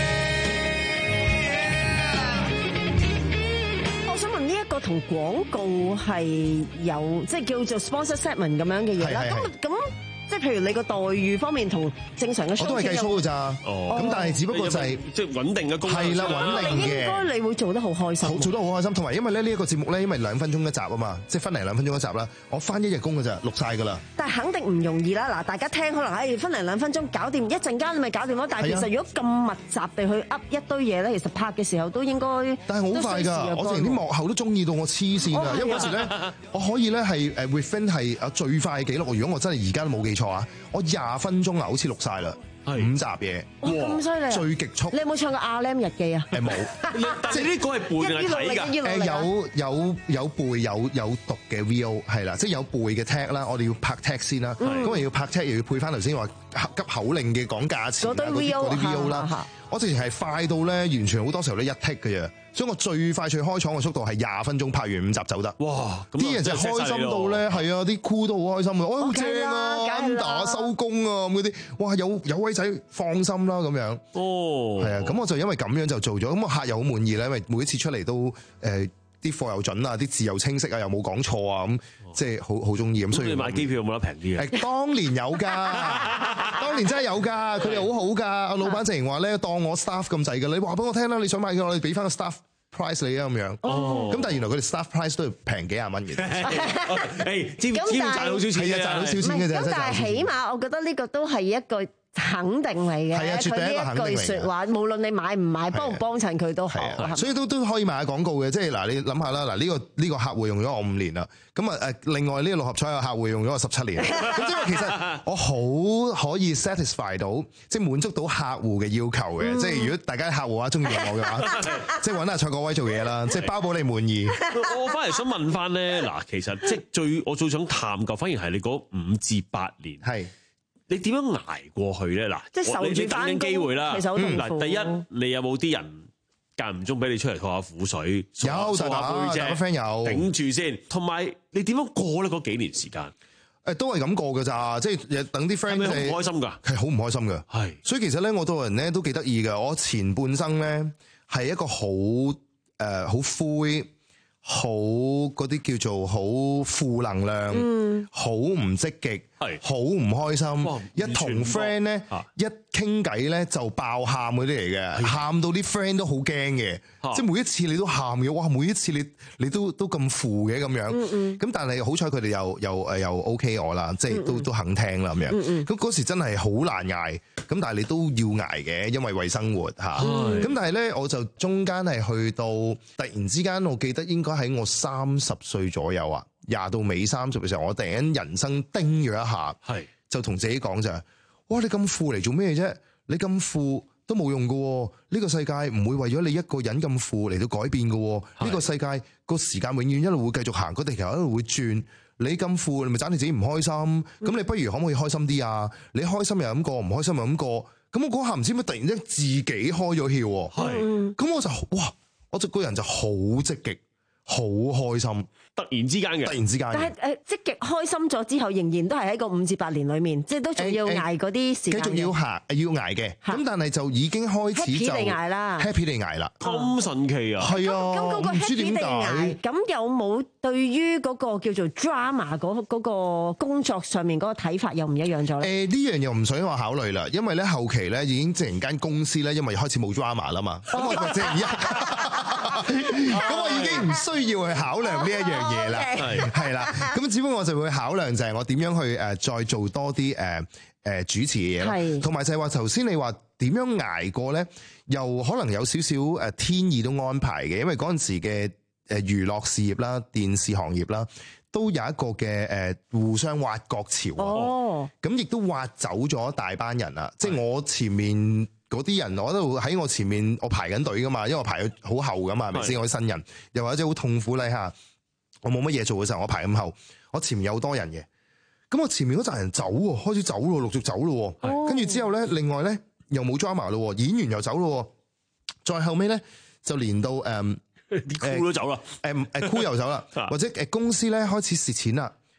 戲？我想問呢一個同廣告係有即係叫做 sponsor segment 咁樣嘅嘢啦。咁咁。即係譬如你個待遇方面同正常嘅 show 我都係計 show 㗎咋， 哦， 咁但係只不過就係即係穩定嘅工， 係啦，穩定嘅。 應該你會做得好開心， 做得好開心。同埋因為咧呢一個節目咧，因為兩分鐘一集啊嘛，即係分零兩分鐘一集啦，我翻一日工㗎咋，錄晒㗎啦。 但係肯定唔容易啦。嗱，大家聽可能誒分零兩分鐘搞掂，一陣間你咪搞掂咯。但係其實如果咁密集地去噏一堆嘢咧，其實拍嘅時候都應該， 但係好快㗎。我連啲幕後都中意到我黐線㗎，因為嗰時咧我可以咧係誒 within 係啊最快嘅記錄。如果我真係而家都冇記錯啊，我廿分鐘啊，好似錄晒啦，五集嘢， 哇咁犀利啊！ 最極速。 你有冇唱過《阿 Lam 日記》啊？ 誒冇， 即係呢個係背定係睇㗎？ 誒有有有背有有讀嘅 V O 係啦，即係有背嘅 tag 啦，我哋要拍 tag 先啦，咁啊要拍 tag 又要配翻頭先話急口令嘅講價錢嗰啲嗰啲 V O 啦，我直情係快到咧，完全好多時候都一剔嘅啫。所以我最快最開廠嘅速度係廿分鐘拍完五集走得。 哇！ 啲人就開心到咧，係啊，啲 crew 都好開心啊，我好正啊，啱打收工啊咁嗰啲，哇有有位仔放心啦咁樣。 哦， 係啊，咁我就因為咁樣就做咗，咁我客又好滿意啦，因為每一次出嚟都誒啲貨又準啊，啲字又清晰啊，又冇講錯啊，咁即係好好中意咁。所以你買機票有冇得平啲啊？ 誒，當年有㗎，當年真係有㗎，佢哋好好㗎。阿老闆直情話咧，當我 staff 咁滯㗎，你話俾我聽啦，你想買嘅我哋俾翻個 staff price 你啊咁樣。哦，咁但係原來佢哋 staff price 都係平幾廿蚊嘅。 誒，只只賺好少錢嘅， 賺好少錢嘅啫。 咁但係起碼我覺得呢個都係一個肯定嚟嘅， 係啊，絕對一個肯定嚟嘅。 佢呢一句説話，無論你買唔買，幫唔幫襯佢都好。 所以都都可以賣下廣告嘅，即係嗱，你諗下啦，嗱呢個呢個客戶用咗我五年啦，咁啊誒，另外呢個六合彩嘅客戶用咗我十七年，咁即係其實我好可以 satisfy 到，即係滿足到客戶嘅要求嘅，即係如果大家客戶啊中意我嘅話，即係揾阿蔡國威做嘢啦，即係包保你滿意。 我反而想問翻咧，嗱，其實即係最我最想探究，反而係你嗰五至八年係。你點樣捱過去咧？嗱， 即係受住等緊機會啦。 其實好痛苦。 嗱，第一，你有冇啲人間唔中俾你出嚟吐下苦水？ 有，大把大把 friend 有頂住先。同埋你點樣過咧？嗰幾年時間誒都係咁過㗎咋，即係等啲 friend 好唔開心㗎， 係好唔開心㗎。係，所以其實咧，我個人咧都幾得意㗎。我前半生咧係一個好誒好灰。好嗰啲叫做好負能量，好唔積極，好唔開心。一同 friend 咧，一傾偈咧就爆喊嗰啲嚟嘅，喊到啲 friend 都好驚嘅。即係每一次你都喊嘅，哇！每一次你你都都咁負嘅咁樣。咁但係好彩佢哋又又誒又 OK 我啦，即係都都肯聽啦咁樣。咁嗰時真係好難捱，咁但係你都要捱嘅，因為為生活嚇。咁但係咧，我就中間係去到突然之間，我記得應該喺我三十歲左右啊，廿到尾三十嘅時候，我突然間人生叮咗一下，係就同自己講就係：哇！你咁負嚟做咩啫？你咁負都冇用㗎，呢個世界唔會為咗你一個人咁負嚟到改變㗎。呢個世界個時間永遠一路會繼續行，個地球一路會轉。你咁負，你咪盞你自己唔開心。咁、嗯、你不如可唔可以開心啲啊？你開心又咁過，唔開心又咁過。咁我嗰下唔知點解突然間自己開咗竅，係咁我就哇，我就個人就好積極。好開心， 突然之間嘅， 突然之間。 但係誒積極開心咗之後，仍然都係喺個五至八年裏面，即係都仲要捱嗰啲時間。 繼續要行，要捱嘅。咁但係就已經開始就 happy 地捱啦 ，happy 地捱啦。 咁神奇啊！ 係啊， 咁嗰個 happy 地捱，咁有冇對於嗰個叫做 drama 嗰嗰個工作上面嗰個睇法又唔一樣咗咧？ 誒呢樣又唔使我考慮啦，因為咧後期咧已經突然間公司咧，因為開始冇 drama 啦嘛，咁我就即係而家，咁我已經唔需要去考量呢一樣嘢啦，係係啦，咁只不過我就會考量就係我點樣去誒再做多啲誒誒主持嘅嘢啦，同埋就係話頭先你話點樣捱過咧，又可能有少少誒天意都安排嘅，因為嗰陣時嘅誒娛樂事業啦、電視行業啦，都有一個嘅誒互相挖角潮啊，咁亦都挖走咗大班人啦，即係我前面嗰啲人，我都喺我前面，我排緊隊噶嘛，因為我排好後噶嘛，係咪先？我啲新人，又或者好痛苦底下，我冇乜嘢做嘅時候，我排咁後，我前面有好多人嘅，咁我前面嗰扎人走喎，開始走咯，陸續走咯，跟住之後咧，另外咧又冇 drama 咯，演員又走咯，再後尾咧就連到誒啲 crew 都走啦， 誒誒 crew 又走啦，或者誒公司咧開始蝕錢啦。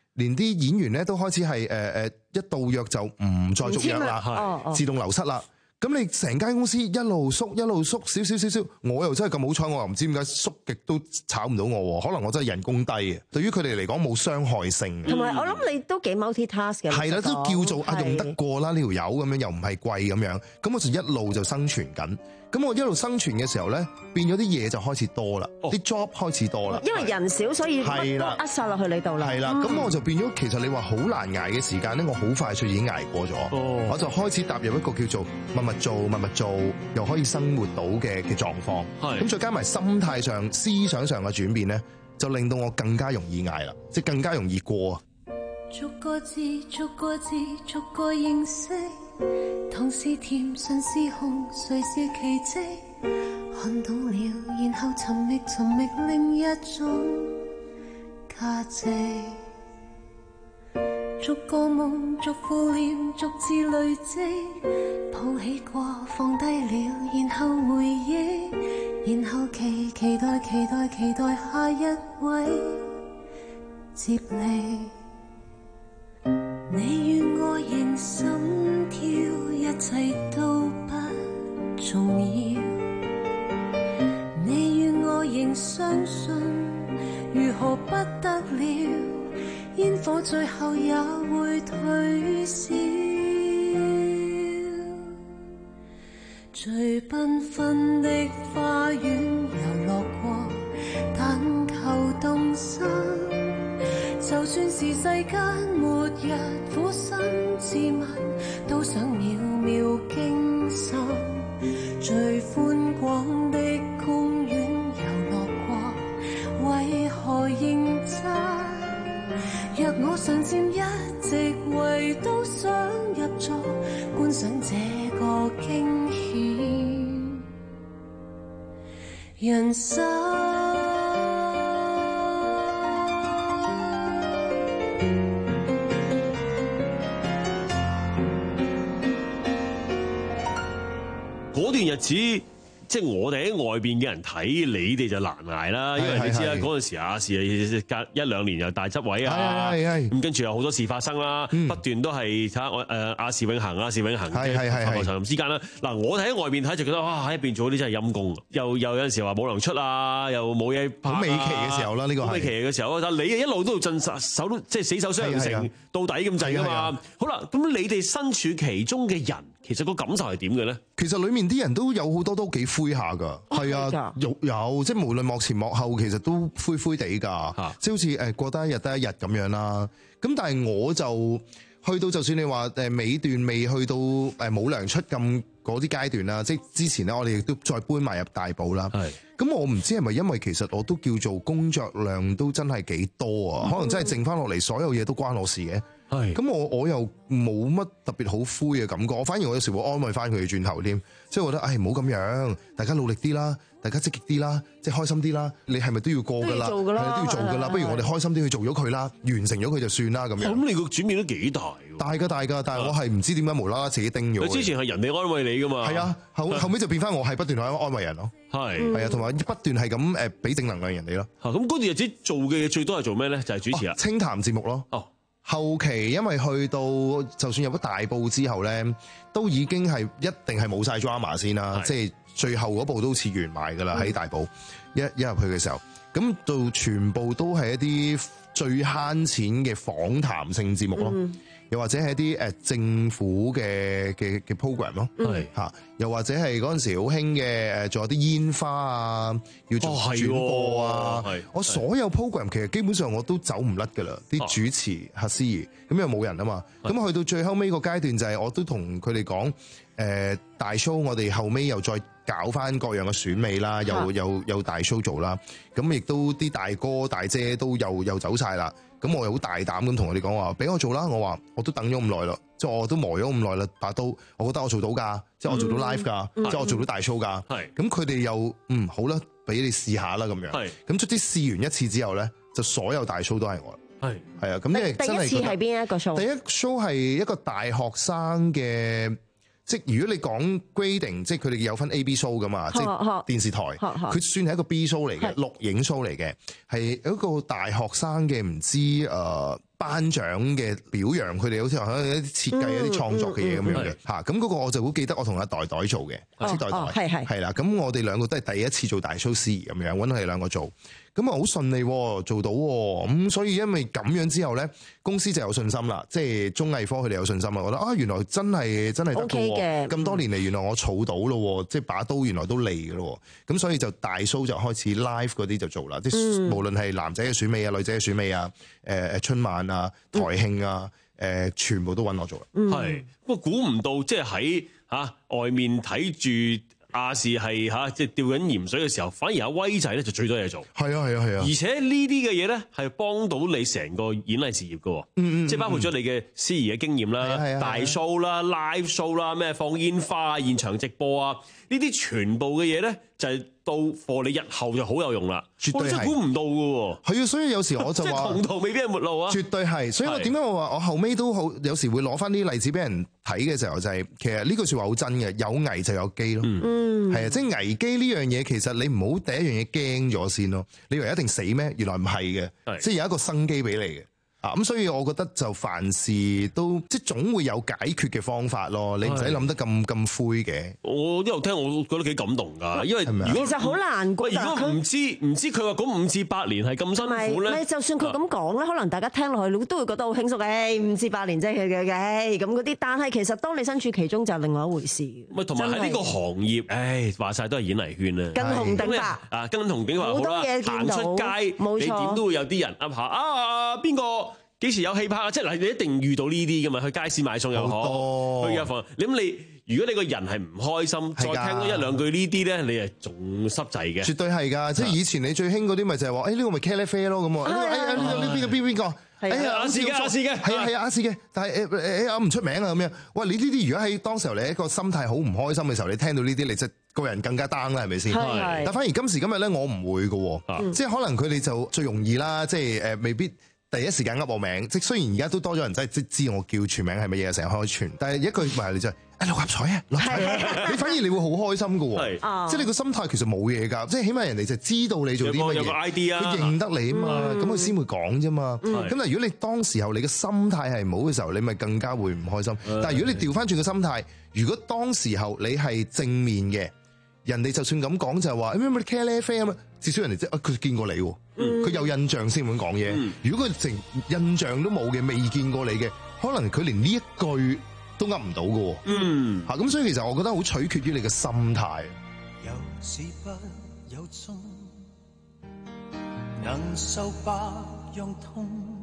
連啲演員咧都開始係誒誒一到約就唔再續約啦，自動流失啦。咁你成間公司一路縮一路縮少少少少，我又真係咁好彩，我又唔知點解縮極都炒唔到我，可能我真係人工低嘅。對於佢哋嚟講冇傷害性。 同埋我諗你都幾 multi-task 嘅。係啦，都叫做啊用得過啦，呢條友咁樣又唔係貴咁樣，咁我就一路就生存緊。咁我一路生存嘅時候咧，變咗啲嘢就開始多啦，啲、哦、job 開始多啦。 因為人少，所以乜都扼晒落去你度啦。 係啦，咁、嗯、我就變咗，其實你話好難捱嘅時間咧，我好快脆已經捱過咗。哦、我就開始踏入一個叫做默默做、默默做，又可以生活到嘅嘅狀況。係。咁再加埋心態上、思想上嘅轉變咧，就令到我更加容易捱啦，即係更加容易過啊。 逐個字，逐個字，逐個認識。同是甜，順是紅，誰是奇蹟？看懂了，然後尋覓尋覓另一種價值。逐個夢，逐副臉，逐字累積。抱起過，放低了，然後回憶，然後期期待期待期待下一位接力。你與我仍心跳，一切都不重要。你與我仍相信，如何不得了？煙火最後也會退燒。最繽紛的花園遊樂過，但求動心。就算是世間末日，苦心自問，都想秒秒驚心。最寬廣的公園遊樂過，為何認真？若我上佔一席位，都想入座觀賞這個驚險人生。 嗰段日子，即係我哋喺外邊嘅人睇，你哋就難捱啦。因為你知啦，嗰陣時亞視隔一兩年又大執位啊，咁跟住有好多事發生啦，不斷都係睇下我誒亞視永恆、亞視永恆嘅發佈場之間啦。嗱，我哋喺外邊睇就覺得哇，喺入邊做嗰啲真係陰功，又又有陣時話冇糧出啊，又冇嘢拍。 好尾期嘅時候啦，呢個係尾期嘅時候，但係你一路都要鎮守都即係死守雙城到底咁滯㗎嘛。好啦，咁你哋身處其中嘅人，其實個感受係點嘅咧？ 其實裡面啲人都有好多都幾灰下㗎，係啊，有有即係無論幕前幕後，其實都灰灰地㗎，即係好似誒過得一日得一日咁樣啦。咁但係我就去到，就算你話誒尾段未去到誒冇糧出咁嗰啲階段啦，即係之前咧，我哋亦都再搬埋入大埔啦。係，咁我唔知係咪因為其實我都叫做工作量都真係幾多啊？可能真係剩翻落嚟，所有嘢都關我事嘅。係，咁我我又冇乜特別好灰嘅感覺，我反而我有時會安慰翻佢哋轉頭添，即係我覺得，唉，唔好咁樣，大家努力啲啦，大家積極啲啦，即係開心啲啦，你係咪都要過㗎啦？係啦，都要做㗎啦，不如我哋開心啲去做咗佢啦，完成咗佢就算啦咁樣。咁你個轉變都幾大？ 大㗎大㗎，但係我係唔知點解無啦啦自己叮咗。 你之前係人哋安慰你㗎嘛？係啊，後後尾就變翻我係不斷去安慰人咯。係係啊，同埋不斷係咁誒俾正能量人哋咯。 咁嗰段日子做嘅嘢最多係做咩咧？就係主持啊， 清談節目咯。哦。後期因為去到就算入咗大埔之後咧，都已經係一定係冇晒 drama 先啦，即係最後嗰部都好似完埋㗎啦。喺大埔一一入去嘅時候，咁到全部都係一啲最慳錢嘅訪談性節目咯。嗯，又或者係一啲誒政府嘅嘅嘅 program 咯，係嚇，又或者係嗰陣時好興嘅誒，仲有啲煙花啊，要做轉播啊，哦，我所有 program 其實基本上我都走唔甩㗎啦，啲主持核司儀咁又冇人啊嘛，咁去到最後尾個階段就係我都同佢哋講誒大 show，我哋後尾又再搞翻各樣嘅選美啦，又又又大 show 做啦，咁亦都啲大哥大姐都又又走晒啦。咁我又好大膽咁同佢哋講話，俾我做啦！我話我都等咗咁耐啦，即係我都磨咗咁耐啦，把刀，我覺得我做到㗎，即係我做到 live 㗎，嗯，即係我做到大 show 㗎。係咁佢哋又嗯好啦，俾你試下啦咁樣。係咁，卒之試完一次之後咧，就所有大 show 都係我。係係啊，咁因為真係第一次係邊一個 show？第一 show 係一個大學生嘅。即係如果你講 grading，即係佢哋有分 A、B show 噶嘛，即係電視台，佢算係一個 B show 嚟嘅，錄影 show 嚟嘅，係一個大學生嘅唔知誒頒獎嘅表揚，佢哋好似話有一啲設計、一啲創作嘅嘢咁樣嘅嚇。咁嗰個我就好記得，我同阿代代做嘅，阿代代係係係啦。咁我哋兩個都係第一次做大 show 司儀咁樣，揾佢哋兩個做。咁啊好順利喎，做到喎，咁所以因為咁樣之後咧，公司就有信心啦，即係綜藝科佢哋有信心啦，覺得啊原來真係真係得嘅，咁多年嚟原來我儲到咯，即係把刀原來都利嘅咯，咁所以就大 show 就開始 live 嗰啲就做啦，即係、嗯、無論係男仔嘅選美啊、女仔嘅選美啊、誒誒春晚啊、台慶啊，誒、嗯、全部都揾我做啦。 係、嗯，不過估唔到即係喺嚇外面睇住。亞視係嚇，即係吊緊鹽水嘅時候，反而阿威仔咧就最多嘢做。 係啊係啊係啊！ 而且呢啲嘅嘢咧係幫到你成個演藝事業嘅。嗯嗯，即係包括咗你嘅司儀嘅經驗啦、嗯、大 show 啦、live show 啦、咩放煙花啊、現場直播啊，呢啲全部嘅嘢咧就係、是。到貨你日後就好有用啦，絕對係，我真係估唔到嘅喎。 係啊，所以有時我就話，即係同途未必係末路啊。 絕對係，所以我點解我話我後尾都好，有時會攞翻啲例子俾人睇嘅時候，就係、是、其實呢句説話好真嘅，有危就有機咯。嗯，係啊，即係危機呢樣嘢，其實你唔好第一樣嘢驚咗先咯。你以為一定死咩？原來唔係嘅，即係有一個生機俾你嘅。啊咁，所以我覺得就凡事都即係總會有解決嘅方法咯，你唔使諗得咁咁灰嘅。 我一路聽我覺得幾感動㗎，因為如果其實好難估。 如果唔知唔知佢話嗰五至八年係咁辛苦咧， 唔係就算佢咁講咧，可能大家聽落去都會覺得好輕鬆嘅，五至八年即係嘅嘅咁嗰啲。但係其實當你身處其中就係另外一回事。 咪同埋喺呢個行業，唉話晒都係演藝圈啦， 跟紅頂白啊，跟紅頂白好多嘢行出街，冇錯，你點都會有啲人噏下啊邊個？幾時有戲拍啊？即係你一定遇到呢啲噶嘛？去街市買餸又好，去藥房。你諗你，如果你個人係唔開心，再聽多一兩句呢啲咧，你係仲濕滯嘅。 絕對係㗎，即係以前你最興嗰啲咪就係話，誒呢個咪茄喱啡咯咁喎。哎呀呢個呢邊個邊邊個？哎呀亞視嘅亞視嘅， 係啊係啊亞視嘅。但係誒誒誒唔出名啊咁樣。喂，你呢啲如果喺當時候你一個心態好唔開心嘅時候，你聽到呢啲，你即係個人更加 down 啦，係咪先？係。但反而今時今日咧，我唔會㗎喎，即係可能佢哋就最容易啦，即係誒未必。第一時間噏我名，即係雖然而家都多咗人真係即知我叫全名係乜嘢，成日開串，但係一句埋你就係、是、誒六合彩啊，六合彩啊，你反而你會好開心㗎喎，即係你個心態其實冇嘢㗎，即係起碼人哋就知道你做啲乜嘢， 有個 I D 啊， 佢認得你啊嘛，咁佢先會講啫嘛。咁但係如果你當時候你嘅心態係唔好嘅時候，你咪更加會唔開心。但係如果你調翻轉個心態，如果當時候你係正面嘅，人哋就算咁講就係話咩咩茄喱啡啊嘛，至少人哋即係佢見過你喎。佢、嗯、有印象先咁講嘢。嗯、如果佢成印象都冇嘅，未見過你嘅，可能佢連呢一句都噏唔到嘅。嗯，嚇咁，所以其實我覺得好取決於你嘅心態。 有始不有終，能受百樣痛，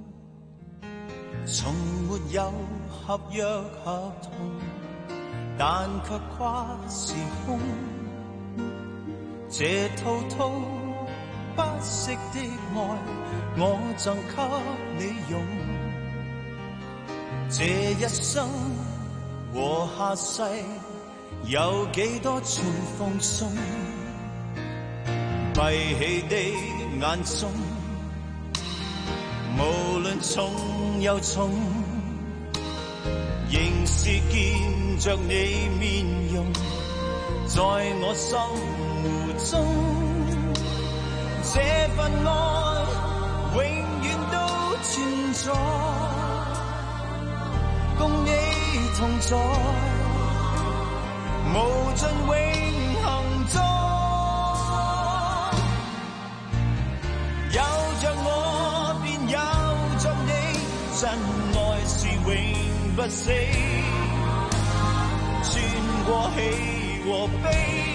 從沒有合約合同，但卻跨時空，這套套不息的愛，我贈給你用。這一生和下世，有幾多串放鬆？閉起的眼中，無論重又重，仍是見着你面容，在我心湖中。這份愛永遠都存在，共你同在，無盡永恆中。有着我便有着你，真愛是永不死，穿過喜和悲，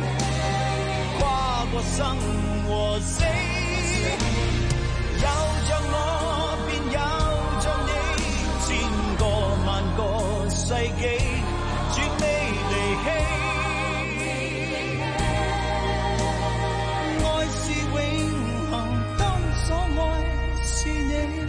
跨過生和死，有着我便有着你，千個萬個世紀，絕未離棄。愛是永恆，當所愛是你。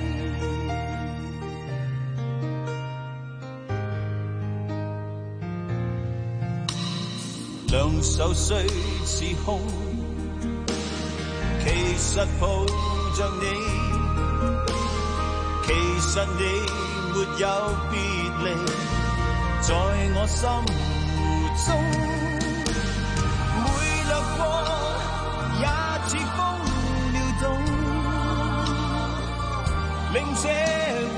兩手雖似空，其實抱着你，其實你沒有別離，在我心湖中，每掠過也似風撩動，令這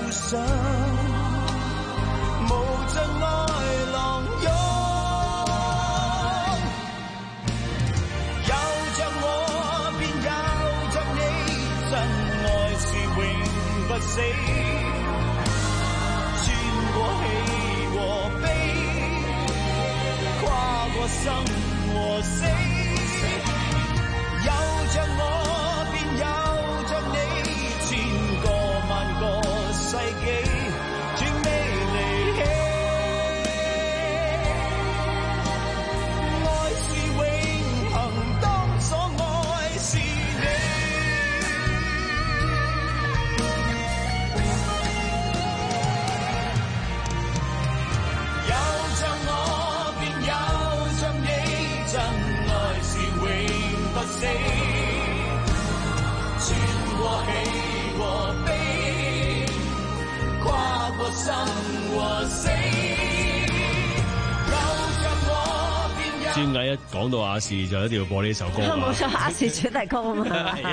生和死，有着我便有着你，千個萬個世紀絕未離棄，愛是永恆，當所愛是你，有着我便有着你，真愛是永不死，穿過喜和悲，跨過生和死，有着我便有。 專藝一講到亞視就一定要播呢首歌。 冇錯，亞視主題曲啊嘛。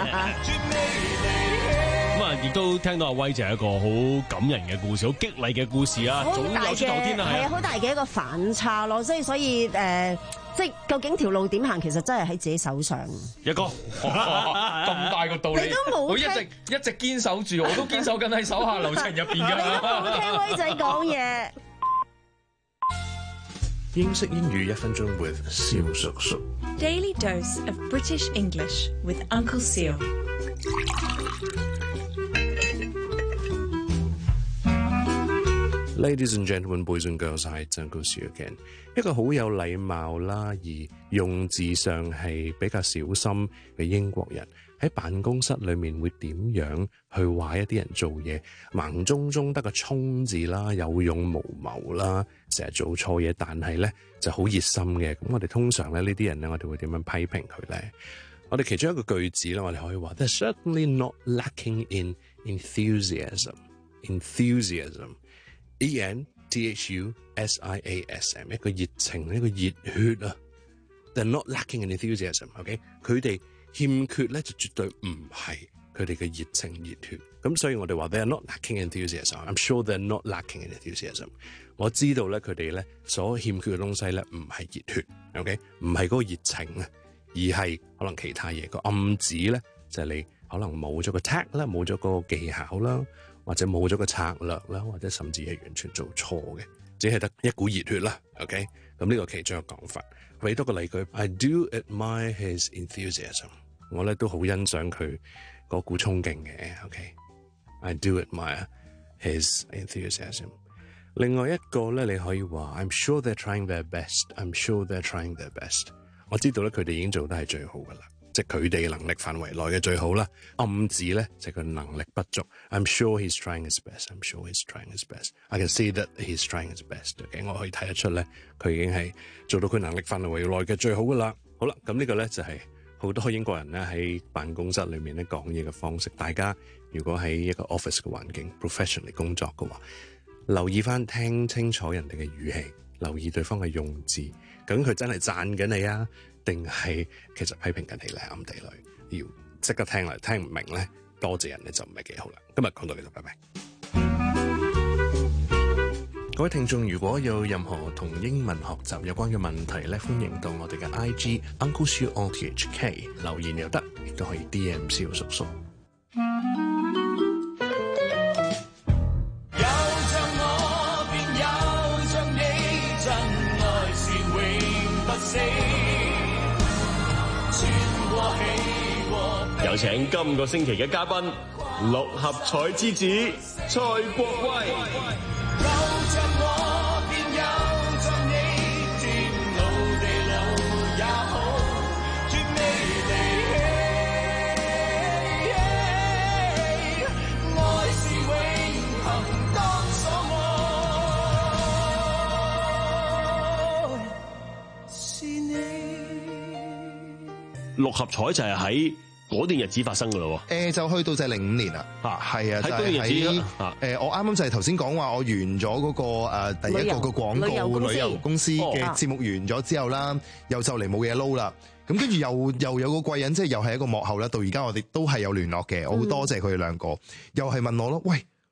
咁啊，亦都聽到阿威就係一個好感人嘅故事，好激勵嘅故事啊！早有出頭天啊， 係啊，好大嘅一個反差咯。所以所以誒、呃，即係究竟條路點行，其實真係喺自己手上。 一哥咁大個道理， 你都冇我一直一直堅守住，我都堅守緊喺手下留情入邊㗎。 你都冇聽威仔講嘢。 英式英語一分鐘 with 蕭叔叔。 Daily dose of British English with Uncle Seal. Ladies and gentlemen, boys and girls, I Uncle Seal again。一個好有禮貌啦，而用字上係比較小心嘅英國人喺辦公室裏面會點樣去話一啲人做嘢盲中中得個衝字啦，有勇無謀啦，成日做錯嘢，但係咧就好熱心嘅。咁我哋通常咧呢啲人咧，我哋會點樣批評佢咧？我哋其中一個句子咧，我哋可以話 They're certainly not lacking in enthusiasm. Enthusiasm, E N T H U S I A S M， 一個熱情，一個熱血啊。They're not lacking in enthusiasm，OK？、Okay? 佢哋欠缺咧就絕對唔係佢哋嘅熱情熱血。咁所以我哋話 They're not lacking in enthusiasm。I'm sure they're not lacking in enthusiasm。我知道咧佢哋咧所欠缺嘅東西咧唔係熱血 ，OK？ 唔係嗰個熱情啊，而係可能其他嘢。個暗指咧就係、是、你可能冇咗個 tact 啦，冇咗個技巧啦，或者冇咗個策略啦，或者甚至係完全做錯嘅，只係得一股熱血啦。OK？ 咁呢個其中一個講法。俾多個例句 ，I do admire his enthusiasm。我咧都好欣賞佢嗰股衝勁嘅。OK？I do admire his enthusiasm。另外一個咧，你可以話 I'm sure they're trying their best. I'm sure they're trying their best。我知道咧，佢哋已經做得係最好噶啦，即係佢哋嘅能力範圍內嘅最好啦。暗指咧就係佢能力不足。I'm sure he's trying his best. I'm sure he's trying his best. I can see that he's trying his best。OK， 我可以睇得出咧，佢已經係做到佢能力範圍內嘅最好噶啦。好啦，咁呢個咧就係好多英國人咧喺辦公室裏面咧講嘢嘅方式。大家如果喺一個 office 嘅環境 professionally 工作嘅話，留意翻聽清楚人哋嘅語氣，留意對方嘅用字，究竟佢真係讚緊你啊，定係其實批評緊你咧？暗地裏要即刻聽嚟，聽唔明咧，多謝人咧就唔係幾好啦。今日講到呢度，拜拜。各位聽眾，如果有任何同英文學習有關嘅問題咧，歡迎到我哋嘅 I G Uncle Siu O T H K 留言又得，亦都可以 D M 蕭叔叔。 有請今個星期嘅嘉賓，六合彩之子蔡國威。有着我便有着你，天老地老也好，絕未離棄。愛是永恆，當所愛是你。六合彩就係喺嗰段日子發生噶咯喎， 誒就去到就係零五年啦，嚇係啊，就係喺誒我啱啱就係頭先講話，我完咗嗰個誒第一個嘅廣告旅遊公司嘅節目完咗之後啦，又就嚟冇嘢撈啦，咁跟住又又有個貴人，即係又係一個幕後啦，到而家我哋都係有聯絡嘅，我好多謝佢哋兩個，又係問我咯，喂，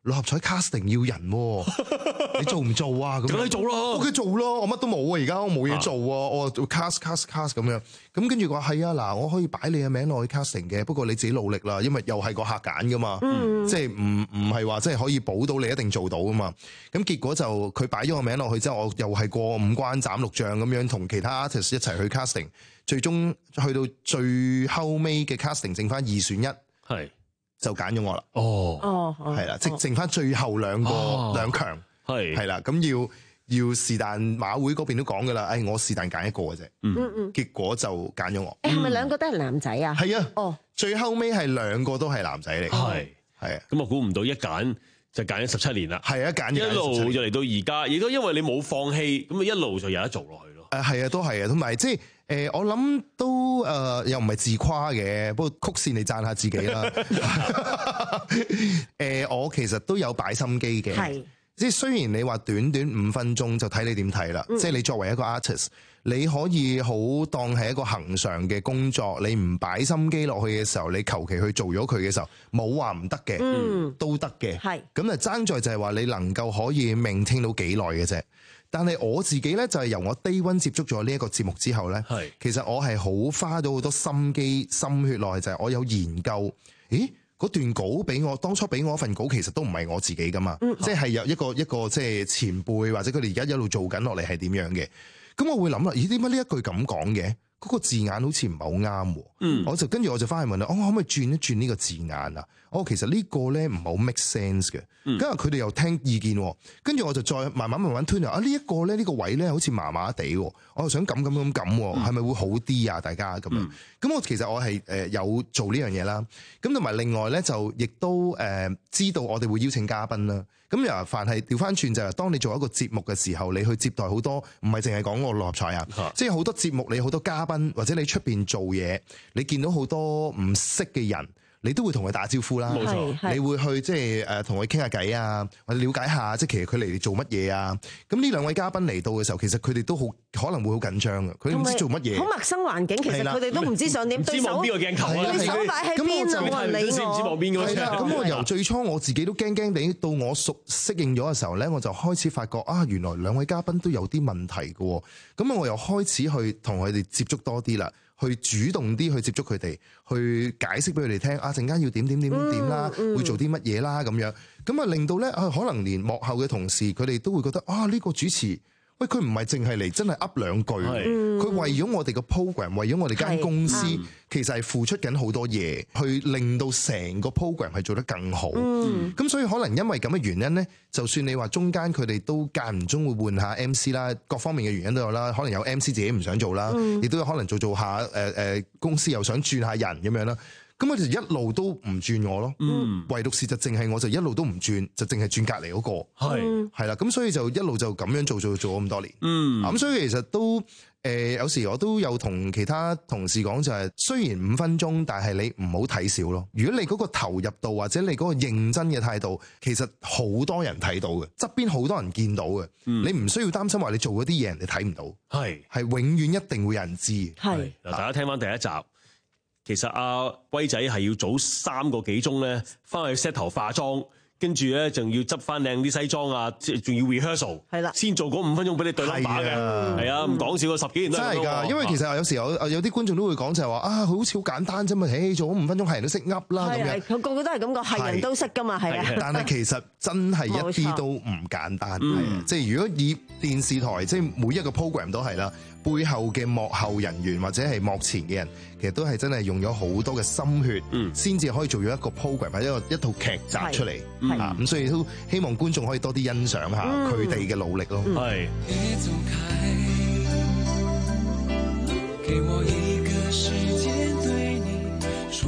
六合彩 casting 要人喎，你做唔做啊？咁梗係做咯， 我梗係做咯，我乜都冇啊，而家我冇嘢做啊，我做 cast cast cast 咁樣，咁跟住佢話係啊，嗱，我可以擺你嘅名落去 casting 嘅，不過你自己努力啦，因為又係個客揀噶嘛，嗯、即係唔唔係話即係可以保到你一定做到噶嘛，咁結果就佢擺咗個名落去之後，我又係過五關斬六將咁樣，同其他 artist 一齊去 casting， 最終去到最後尾嘅 casting 剩翻二選一，係。就揀咗我啦， 哦， 係啦，即係剩翻最後兩個、哦、兩強，係係啦，咁要要是但馬會嗰邊都講噶啦，誒，我是但揀一個嘅啫，嗯嗯，結果就揀咗我。 誒，係咪兩個都係男仔啊？ 係啊， 哦， 最後尾係兩個都係男仔嚟，係係啊， 咁我估唔到一揀就揀咗十七年啦， 係啊，揀一路就嚟到而家，亦都因為你冇放棄，咁啊一路就有得做落去咯。 誒係啊，都係啊，同埋即係。誒、呃，我諗都誒、呃，又唔係自誇嘅，不過曲線你讚下自己啦。誒、呃，我其實都有擺心機嘅，係即係雖然你話短短五分鐘就睇你點睇啦，嗯、即係你作為一個 artist，你可以好當係一個恆常嘅工作，你唔擺心機落去嘅時候，你求其去做咗佢嘅時候，冇話唔得嘅，嗯，都得嘅，係咁啊，爭在就係話你能夠可以maintain到幾耐嘅啫。但係我自己咧，就係由我 day one 接觸咗呢一個節目之後咧，係其實我係好花咗好多心機心血落去，就係、是、我有研究，咦嗰段稿俾我當初俾我份稿，其實都唔係我自己噶嘛，嗯、即係有一個一個即係前輩或者佢哋而家一路做緊落嚟係點樣嘅，咁我會諗啦，咦點解呢一句咁講嘅？嗰、那個字眼好似唔係好啱喎，嗯、我就跟住我就翻去問啦，我、哦、可唔可以轉一轉呢個字眼啊？哦，其實呢個咧唔係好 make sense 嘅，跟住佢哋又聽意見，跟住我就再慢慢慢慢推啊，呢、這、一個咧呢個位咧好似麻麻地，我又想咁咁咁咁，係咪會好啲啊？大家咁樣，咁、嗯、我其實我係誒有做呢樣嘢啦，咁同埋另外咧就亦都誒知道我哋會邀請嘉賓啦。咁又凡係調翻轉就係，當你做一個節目嘅時候，你去接待好多，唔係淨係講個六合彩啊，即係好多節目，你好多嘉賓，或者你出邊做嘢，你見到好多唔識嘅人，你都會同佢打招呼啦。冇錯，你會去即係誒同佢傾下偈啊，或者了解下即係其實佢嚟做乜嘢啊。咁呢兩位嘉賓嚟到嘅時候，其實佢哋都好可能會好緊張嘅，佢哋唔知做乜嘢， 好陌生環境，其實佢哋都唔知想點，對手邊個鏡頭啊？ 對手擺喺邊啊？冇人理我。 唔知望邊個？ 咁我由最初我自己都驚驚地，到我熟適應咗嘅時候咧，我就開始發覺啊，原來兩位嘉賓都有啲問題嘅。咁我又開始去同佢哋接觸多啲啦。去主動啲去接觸佢哋，去解釋俾佢哋聽啊！陣間要點點點點啦，嗯嗯、會做啲乜嘢啦咁樣，咁啊令到咧啊，可能連幕後嘅同事佢哋都會覺得啊，呢、呢個主持喂佢唔係淨係嚟真係噏兩句，佢、嗯、為咗我哋個 program， 為咗我哋間公司，嗯、其實係付出緊好多嘢，去令到成個 program 係做得更好。咁、嗯、所以可能因為咁嘅原因咧，就算你話中間佢哋都間唔中會換下 M C 啦，各方面嘅原因都有啦。可能有 M C 自己唔想做啦，亦都有可能做做下誒誒、呃、公司又想轉下人咁樣啦。咁我哋一路都唔轉我咯，嗯、唯獨是就淨係我就一路都唔轉，就淨係轉隔離嗰個，係係啦。咁所以就一路就咁樣做做做咗咁多年。咁、嗯、所以其實都誒、呃、有時我都有同其他同事講就係、是，雖然五分鐘，但係你唔好睇少咯。如果你嗰個投入度或者你嗰個認真嘅態度，其實好多人睇到嘅，側邊好多人見到嘅。嗯、你唔需要擔心話你做嗰啲嘢人哋睇唔到，係係永遠一定會有人知。係嗱，大家聽翻第一集。其實阿威仔係要早三個幾鐘咧，翻去 set 頭化妝，跟住咧仲要執翻靚啲西裝啊，即係仲要 rehearsal，係啦，先做嗰五分鐘俾你對 number 嘅，係啊，唔講笑，十幾年都係真係㗎，因為其實有時有有啲觀眾都會講就係話啊，好似好簡單啫嘛，誒做咗五分鐘係人都識噏啦咁樣， 佢個個都係咁講，係人都識㗎嘛，係啊。 但係其實真係一啲都唔簡單，係即係如果以電視台即係每一個 program 都係啦。背後嘅幕後人員或者係幕前嘅人，其實都係真係用咗好多嘅心血，先至、嗯、可以做咗一個 program 或者一個一套劇集出嚟。啊，咁所以都希望觀眾可以多啲欣賞下佢哋嘅努力咯。係、嗯。別走開，給我一個時間對你說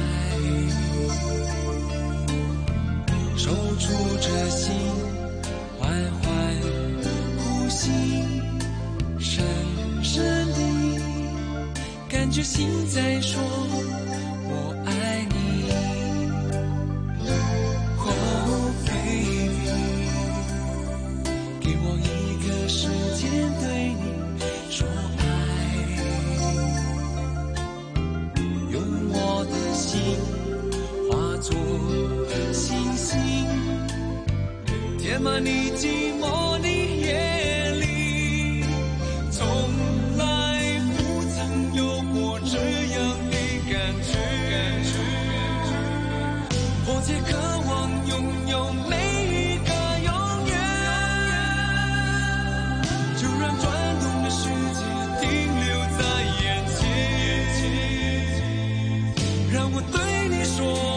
愛，守住這心，緩緩呼吸，深深地感覺心在說我愛你。Oh baby， 給我一個時間對你說愛，用我的心化作星星暖你寂寞的夜里，从来不曾有过这样的感觉，迫切渴望拥有每一个永远，就让转动的世界停留在眼前，让我对你说。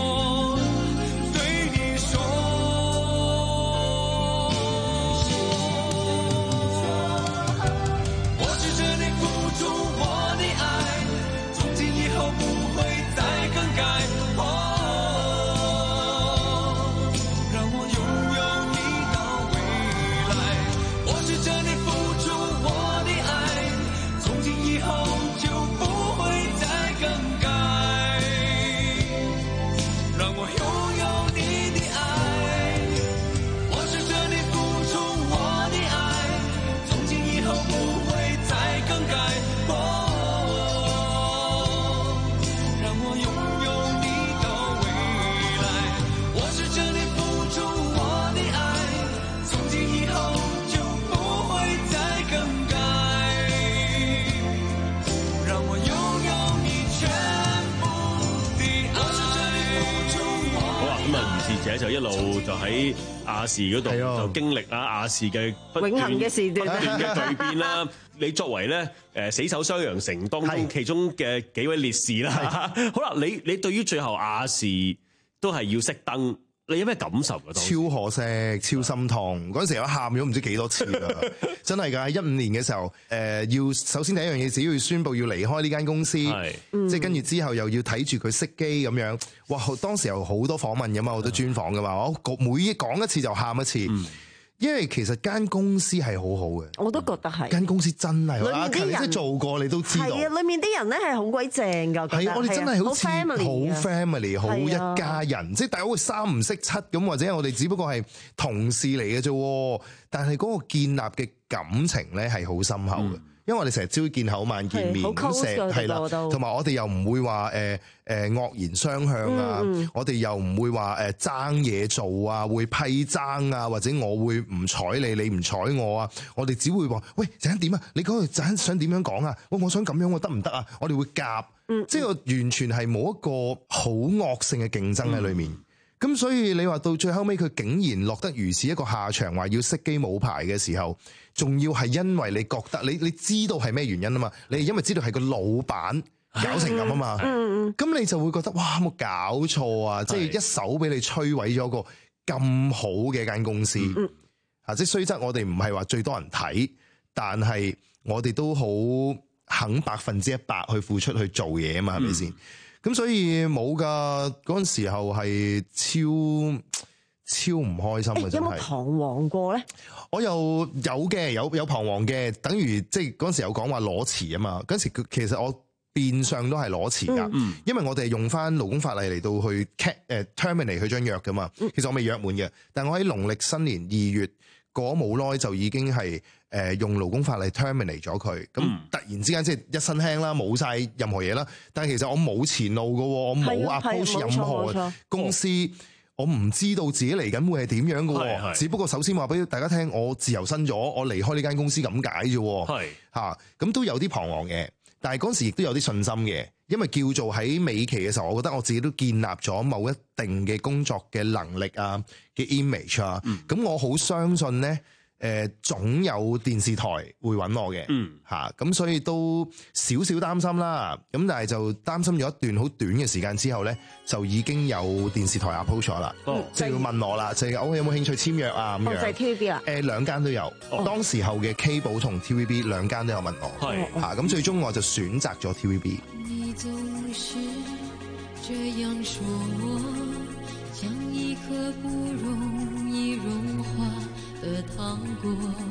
就一路就喺亞視嗰度就經歷啊亞視嘅永恆嘅時段不斷嘅巨變啦。你作為咧誒死守雙陽城當中其中嘅幾位烈士啦，好啦，你你對於最後亞視都係要熄燈，你有咩感受㗎？ 超可惜，超心痛。嗰陣時我喊咗唔知幾多次啦，真係㗎！一五年嘅時候，誒、呃、要首先第一樣嘢，只要宣佈要離開呢間公司，即係跟住之後又要睇住佢熄機咁樣。哇！當時有好多訪問㗎嘛，好多專訪㗎嘛，我每講一次就喊一次。嗯，因為其實間公司係好好嘅， 我都覺得係間公司真係好。 裏面啲人即係做過，你都知道。係啊，裏面啲人咧係好鬼正㗎。 係啊，我哋真係好似好 family， 好一家人。即係大家會三唔識七咁，或者我哋只不過係同事嚟嘅啫。但係嗰個建立嘅感情咧係好深厚嘅。嗯，因為我哋成日朝見口晚見面，咁成係啦，同埋我哋又唔會話誒誒惡言相向啊，嗯、我哋又唔會話誒爭嘢做啊，會批爭啊，或者我會唔睬你，你唔睬我啊，我哋只會話喂陣間點啊？你嗰度陣間想點樣講啊？喂，我想咁樣，我得唔得啊？我哋會夾，嗯、即係完全係冇一個好惡性嘅競爭喺裏面。咁、嗯、所以你話到最後尾，佢竟然落得如此一個下場，話要熄機冇牌嘅時候。仲要係因為你覺得你你知道係咩原因啊嘛？你係因為知道係個老闆搞成咁啊嘛？咁你就會覺得哇，冇搞錯啊！即係一手俾你摧毀咗個咁好嘅一間公司啊！即係雖則我哋唔係話最多人睇，但係我哋都好肯百分之一百去付出去做嘢啊嘛？係咪先？咁所以冇㗎，嗰陣時候係超超唔開心嘅，真係。有冇彷徨過咧？ 我又有嘅，有有彷徨嘅，等於即係嗰陣時有講話裸辭啊嘛。嗰陣時其實我變相都係裸辭㗎，嗯、因為我哋係用翻勞工法例嚟到去 cat 誒 terminate 佢張約㗎嘛。其實我未約滿嘅，但我喺農曆新年二月過冇耐就已經係誒用勞工法例 terminate 咗佢。咁、嗯、突然之間即係一身輕啦，冇晒任何嘢啦。但係其實我冇前路㗎喎，我冇 approach 任何公司。我唔知道自己嚟緊會係點樣嘅，係係只不過首先話俾大家聽，我自由身咗，我離開呢間公司咁解啫。係嚇，咁都有啲彷徨嘅，但係嗰時亦都有啲信心嘅，因為叫做喺尾期嘅時候，我覺得我自己都建立咗某一定嘅工作嘅能力啊嘅 image 啊，咁、嗯、我好相信呢。誒、呃、總有電視台會揾我嘅，嗯嚇，咁、啊、所以都少少擔心啦。咁但係就擔心咗一段好短嘅時間之後咧，就已經有電視台 approach 咗啦，即係要問我啦，就係我有冇興趣簽約啊咁樣。就係 T V B 啦。誒兩間都有，哦、當時候嘅 K 寶同 T V B 兩間都有問我，係嚇，咁最終我就選擇咗 T V B。你總是這樣說我，像一顆不容易融化的糖果，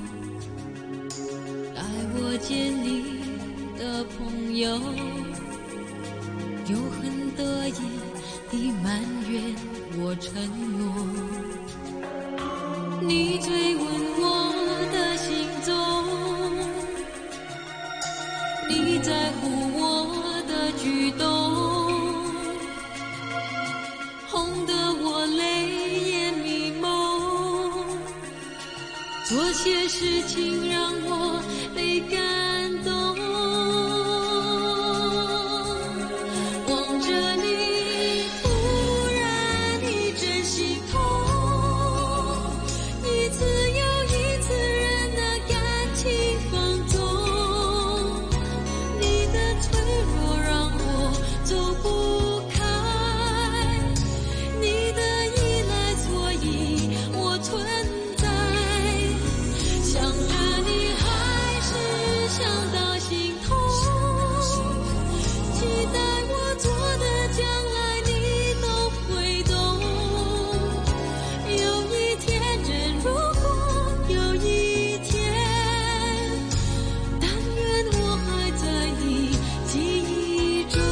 待我見你的朋友又很得意地埋怨我承諾，你追問我的行蹤，你在乎我的舉動，哄得我淚眼迷蒙， 些事情让我被感动。望着你，突然一阵心痛，一次又一次人的感情放纵，你的脆弱让我走不开，你的依赖，所以我存在。想着你还是想到心痛，期待我做的将来你都会懂。有一天，真如果有一天，但愿我还在你记忆中。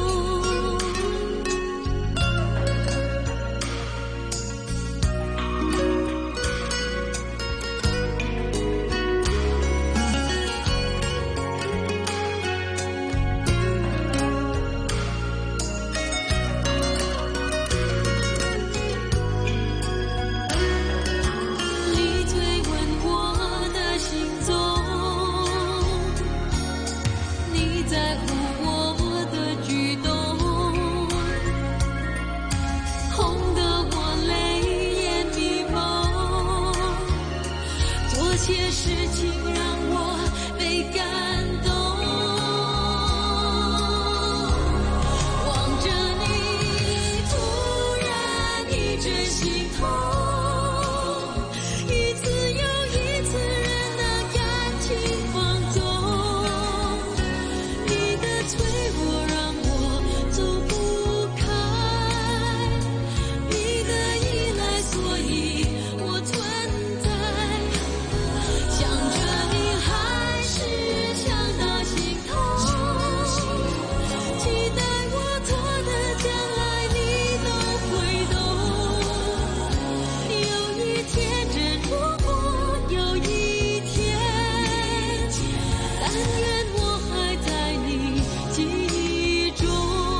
你追问我的行踪，你在乎我的举动，哄得我泪眼迷蒙，做些事情让我被感动。望着你，突然一阵心痛，一次又一次人的感情放纵，你的脆弱让我走不开，你的依赖，所以我存在。想着你还是想到心痛，期待我做的将来你都会懂。有一天，真如果有一天，但愿我还在你记忆中。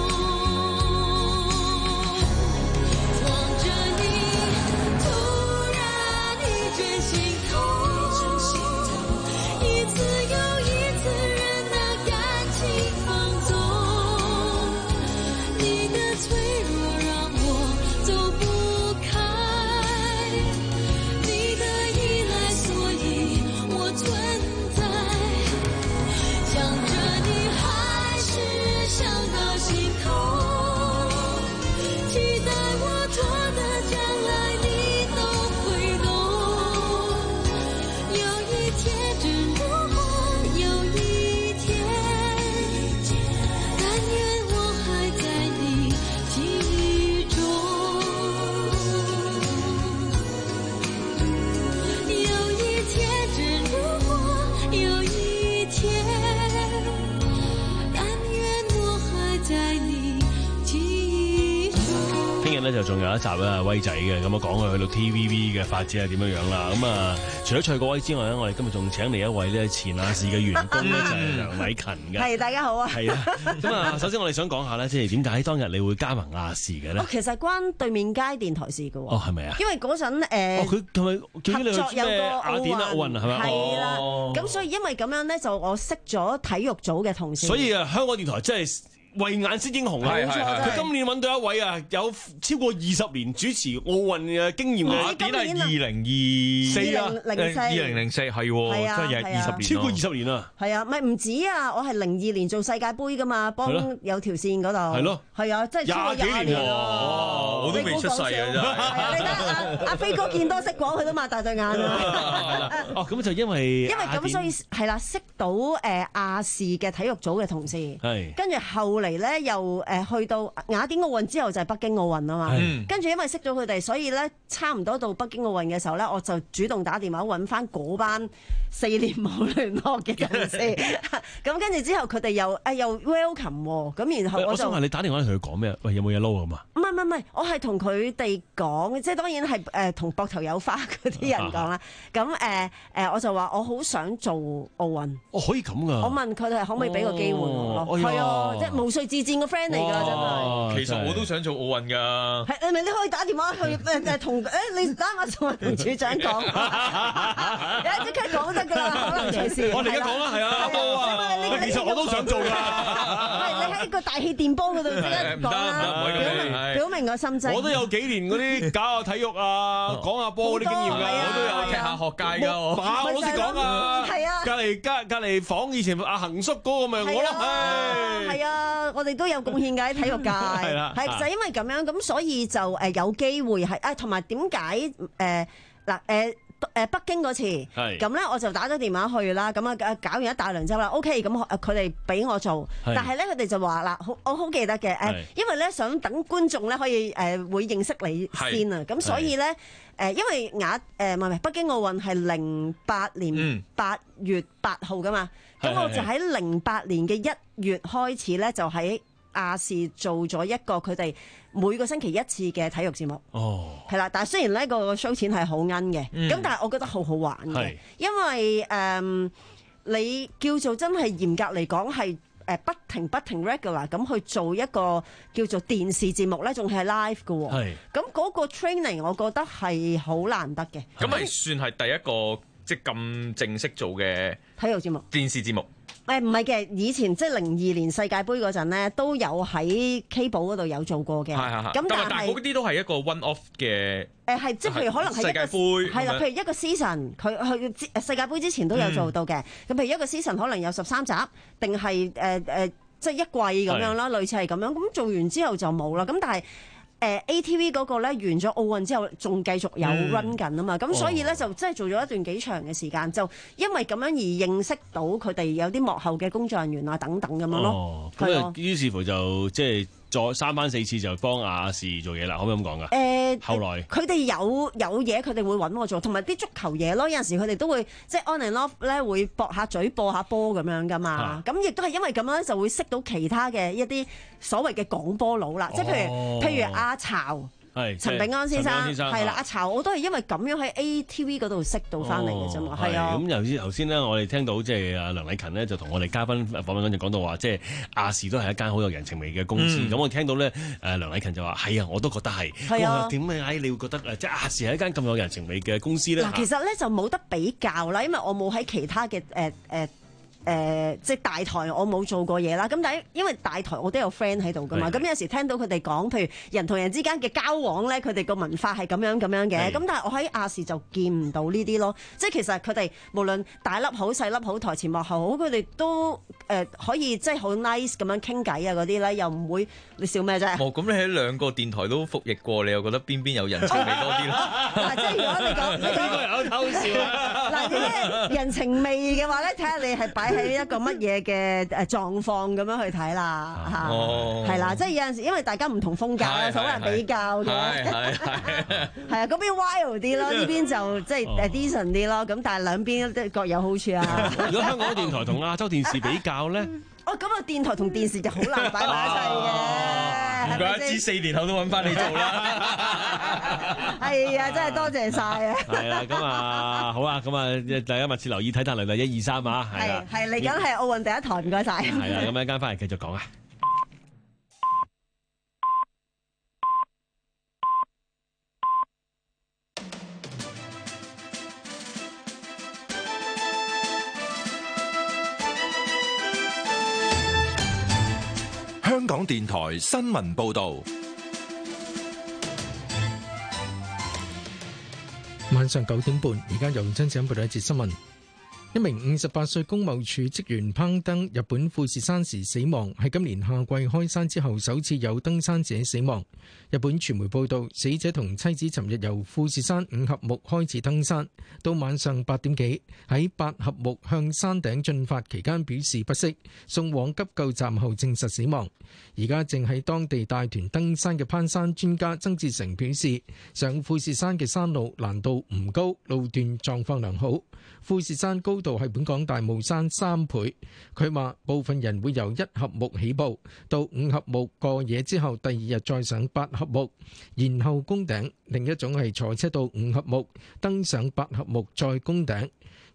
望着你，突然一阵心痛，一次又一次人的感情放纵，你的脆弱让我走不开，你的依赖，所以我存在。想着你还是想到心痛，期待我做的将来你都会懂。有一天，真如果有一天，但愿我还在你记忆中。有一天，真如果有一天，但愿我还在你记憶中。 聽日咧就仲有一集咧威仔嘅，咁啊講佢去到 T V B 嘅發展係點樣樣啦。咁啊，除咗蔡國威之外咧，我哋今日仲請嚟一位咧前亞視嘅員工咧，就係梁禮勤嘅。 係，大家好啊。 係啦，咁啊，首先我哋想講下咧，即係點解當日你會加盟亞視嘅咧哦，？其實關對面街電台事嘅喎。 哦，係咪啊？ 因為嗰陣哦， 誒佢係咪叫你合作有個去咩雅典啊奧運啊係咪？ 係啦， 哦咁所以因為咁樣咧，就我識咗體育組嘅同事。 所以啊，香港電台真係慧眼識英雄啊！ 冇錯真係佢今年揾到一位啊，有超過二十年主持奧運嘅經驗嘅。 雅典係二零二四啊二零零四係喎， 係啊真係係啊二十年， 超過二十年啊！ 係啊，唔係唔止啊！我係零二年做世界盃噶嘛，幫係咯有條線嗰度。 係咯， 係啊，真係超過廿幾廿年喎年啊！ 我都未出世啊真係係啊，你睇阿阿飛哥見多識廣，佢都擘大對眼啊！ 哦，咁就因為因為咁所以係啦，識到誒亞視嘅體育組嘅同事， 係跟住後嚟咧又誒去到雅典奧運之後就係北京奧運啊嘛， 係跟住因為識咗佢哋，所以咧差唔多到北京奧運嘅時候咧，我就主動打電話揾翻嗰班四年冇聯絡嘅同事，咁跟住之後佢哋又誒又 welcome 喎，咁然後我就我想問你打電話同佢講咩？喂，有冇嘢撈啊嘛？ 唔係唔係唔係，我係同佢哋講，即係當然係誒同膊頭有花嗰啲人講啦。咁誒誒，我就話我好想做奧運。 哦，可以咁噶。 我問佢哋可唔可以俾個機會我咯？ 哦哎呀係啊，即係無瑞自薦個 friend 嚟㗎，真係。 其實我都想做奧運㗎。 係，你咪你可以打電話去誒誒同誒你打電話同同處長講，你即刻講得㗎啦，可能隨時。 我哋而家講啦，係啊，阿波啊，其實我都想做㗎。 係你喺個大氣電波嗰度即刻講啦，表明表明個心跡。 我都有幾年嗰啲搞下體育啊，講下波嗰啲經驗㗎，我都有踢下學界㗎，我我都識講啊。 係啊， 隔離隔隔離房以前阿恒叔嗰個咪我咯， 係啊，我哋都有貢獻㗎喺體育界，係啦，係就因為咁樣咁，所以就誒有機會係啊，同埋點解誒嗱誒誒北京嗰次咁咧，我就打咗電話去啦，咁啊搞完一大輪之後啦 ，OK，咁佢哋俾我做，但係咧佢哋就話嗱，好我好記得嘅誒，因為咧想等觀眾咧可以誒會認識你先啊，咁所以咧誒，因為亞誒唔係唔係北京奧運係零八年八月八號噶嘛，咁我就喺零八年嘅一月開始咧，就喺亞視做咗一個佢哋每個星期一次嘅體育節目，哦，係啦。但係雖然呢個 show 錢係好奀嘅，咁、嗯、但係我覺得好好玩嘅，因為誒、嗯、你叫做真係嚴格嚟講係誒不停不停 regular 咁去做一個叫做電視節目咧，仲係 live 嘅，係咁嗰個 training 我覺得係好難得嘅。 咁咪算係第一個即係咁正式做嘅體育節目、 電視節目。 誒唔係嘅，以前即係零二年世界盃嗰陣咧，都有喺 K 寶嗰度有做過嘅。 係係係。咁但係嗰啲都係一個 one off 嘅。誒係即係譬如可能係世界盃係啦，譬如一個 season 佢去世界盃之前都有做到嘅。咁、嗯、譬如一個 season 可能有十三集，定係誒誒即係一季咁樣啦，類似係咁樣。咁做完之後就冇啦。咁但係。誒 A T V 嗰個咧完咗奧運之後，仲繼續有 run 緊啊嘛，咁、嗯、所以咧、哦、就真係做咗一段幾長嘅時間，就因為咁樣而認識到佢哋有啲幕後嘅工作人員啊等等咁樣咯。 咁啊、哦，於是乎就即係再三番四次就幫亞視做嘢啦，可唔可以咁講噶？誒、呃，後來佢哋有有嘢，佢哋會揾我做，同埋啲足球嘢咯。有陣時佢哋都會即係 on and off 咧，會駁下嘴、播下波咁樣噶嘛。咁亦都係因為咁樣就會識到其他嘅一啲所謂嘅廣波佬啦。即係譬如、哦、譬如阿巢。陳炳安先生係啦，阿巢我都係因為咁樣喺 A T V 嗰度識到翻嚟嘅啫嘛，係啊。 咁由於頭先咧，我哋聽到即係阿梁禮勤咧，就同我哋嘉賓訪問嗰陣講到話，即係亞視都係一間好有人情味嘅公司。咁、嗯、我聽到咧，誒梁禮勤就話係啊，我都覺得係。係啊。點解你會覺得誒即係亞視係一間咁有人情味嘅公司咧？嗱， 其實咧就冇得比較啦，因為我冇喺其他嘅誒誒。呃呃誒、呃，即係大台我冇做過嘢啦，咁但係因為大台我都有 friend 喺度噶嘛，咁有時聽到佢哋講，譬如人同人之間嘅交往咧，佢哋個文化係咁樣咁樣嘅，咁但係我喺亞視就見唔到呢啲咯，即係其實佢哋無論大粒好細粒好，台前幕後好，佢哋都誒、呃、可以即係好 nice 咁樣傾偈啊嗰啲咧，又唔會你笑咩啫？ 哦，咁你喺兩個電台都服役過，你又覺得邊邊有人情味多啲咧？ 嗱，即係如果你講呢個有偷笑啊！ 嗱，如果人情味嘅話咧，睇下你係擺喺一個乜嘢嘅誒狀況咁樣去睇啦嚇，係、哦、啦，即係有陣時因為大家唔同風格啦，好難比較嘅，係啊，嗰邊 wild 啲咯，呢邊就即係誒 decent 啲咯，咁但係兩邊都各有好處啊。 如果香港電台同亞洲電視比較咧？ 哦，咁啊，電台同電視就好難擺埋一齊嘅。 唔怪得知四年後都揾翻你做啦。係啊，真係多謝晒啊。 係啦，咁啊，好啊，咁啊，大家密切留意睇睇嚟嚟一二三啊，係啦。 係嚟緊係奧運第一台，唔該晒。 係啊，咁一陣間翻嚟繼續講啊。 香港電台新聞報道， 晚上九點半，而家由張子欣報道一節新聞。一名五十八歲工務處職員攀登日本富士山時死亡，係今年夏季開山之後首次有登山者死亡。日本傳媒報道，死者同妻子尋日由富士山五合目開始登山，到晚上八點幾喺八合目向山頂進發期間表示不適，送往急救站後證實死亡。而家正喺當地帶團登山嘅攀山專家曾志成表示，上富士山嘅山路難度唔高，路段狀況良好。富士山高度係本港大霧山三倍。佢話部分人會由一合目起步，到五合目過夜之後，第二日再上八合目，然後攻頂。另一種係坐車到五合目，登上八合目再攻頂。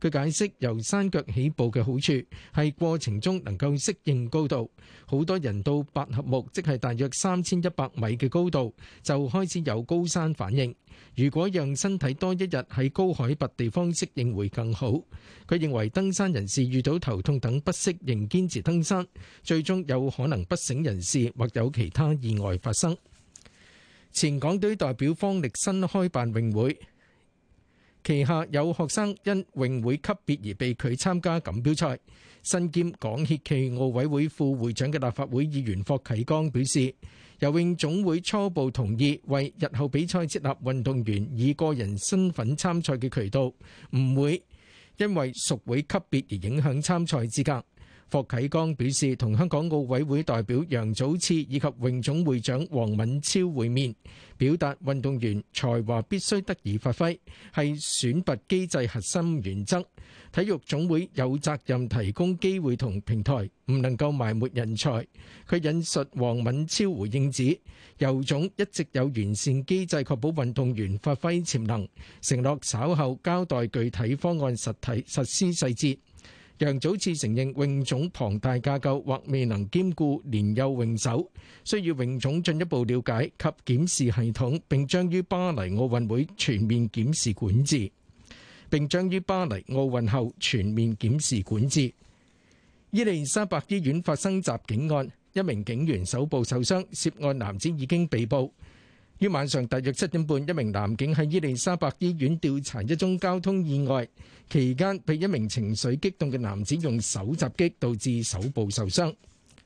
佢解釋由山腳起步嘅好處係過程中能夠適應高度，好多人到八合目，即係大約三千一百米嘅高度，就開始有高山反應。如果讓身體多一日喺高海拔地方適應會更好。佢認為登山人士遇到頭痛等不適仍堅持登山，最終有可能不省人事或有其他意外發生。前港隊代表方力申開辦泳會，旗下有學生因泳會級別而被拒參加錦標賽。身兼港協暨奧委會副會長嘅立法會議員霍啟剛表示，游泳總會初步同意為日後比賽設立運動員以個人身份參賽嘅渠道，唔會因為屬會級別而影響參賽資格。霍啟剛表示，同香港奧委會代表楊祖熾以及泳總會長黃敏超會面，表達運動員才華必須得以發揮，係選拔機制核心原則。體育總會有責任提供機會同平台，唔能夠埋沒人才。佢引述黃敏超回應指，游總一直有完善機制確保運動員發揮潛能，承諾稍後交代具體方案實體實施細節。楊祖熾承認泳總龐大架構或未能兼顧年幼泳手，需要泳總進一步了解及檢視系統，並將於巴黎奧運會全面檢視管治，並將於巴黎奧運後全面檢視管治。伊利沙伯醫院發生襲警案，一名警員手部受傷，涉案男子已經被捕。於晚上大約七點半，一名男警喺伊利沙伯醫院調查一宗交通意外，期間被一名情緒激動嘅男子用手襲擊，導致手部受傷。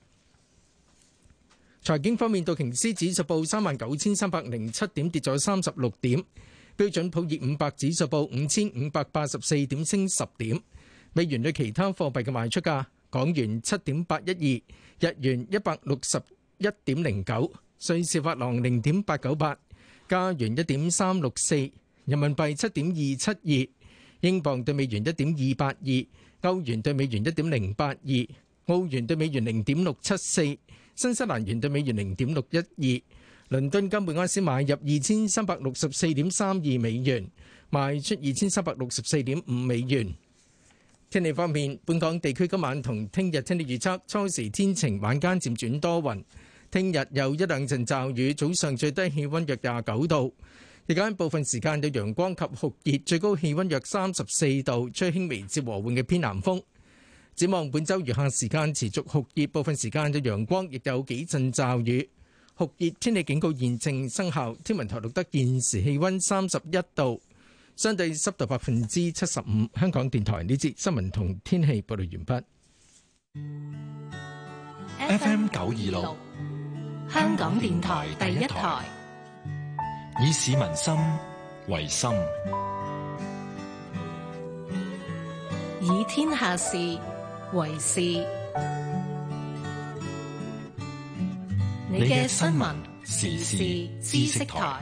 財經方面，道瓊斯指數報三萬九千三百零七點，跌咗三十六點；標準普爾五百指數報五千五百八十四點，升十點。美元對其他貨幣嘅賣出價：港元七點八一二，日元一百六十一點零九。瑞士法郎零點八九八，加元一點三六四，人民幣七點二七二，英鎊對美元一點二八二，歐元對美元一點零八二，澳元對美元零點六七四，新西蘭元對美元零點六一二。倫敦金每安士買入二千三百六十四點三二美元，賣出二千三百六十四點五美元。天氣方面，本港地區今晚同聽日天氣預測，初時天晴，晚間漸轉多雲。聽日有一兩陣驟雨，早上最低氣溫約廿九度，日間部分時間有陽光及酷熱，最高氣溫約三十四度，吹輕微至和緩嘅偏南風。展望本週餘下時間持續酷熱，部分時間有陽光，亦有幾陣驟雨。酷熱天氣警告現正生效。天文台錄得現時氣溫三十一度，相對濕度百分之七十五。香港電台呢節新聞同天氣報道完畢。 F M 九二六。 香港電台第一台， 以市民心為心， 以天下事為事。你嘅新聞時事知識台。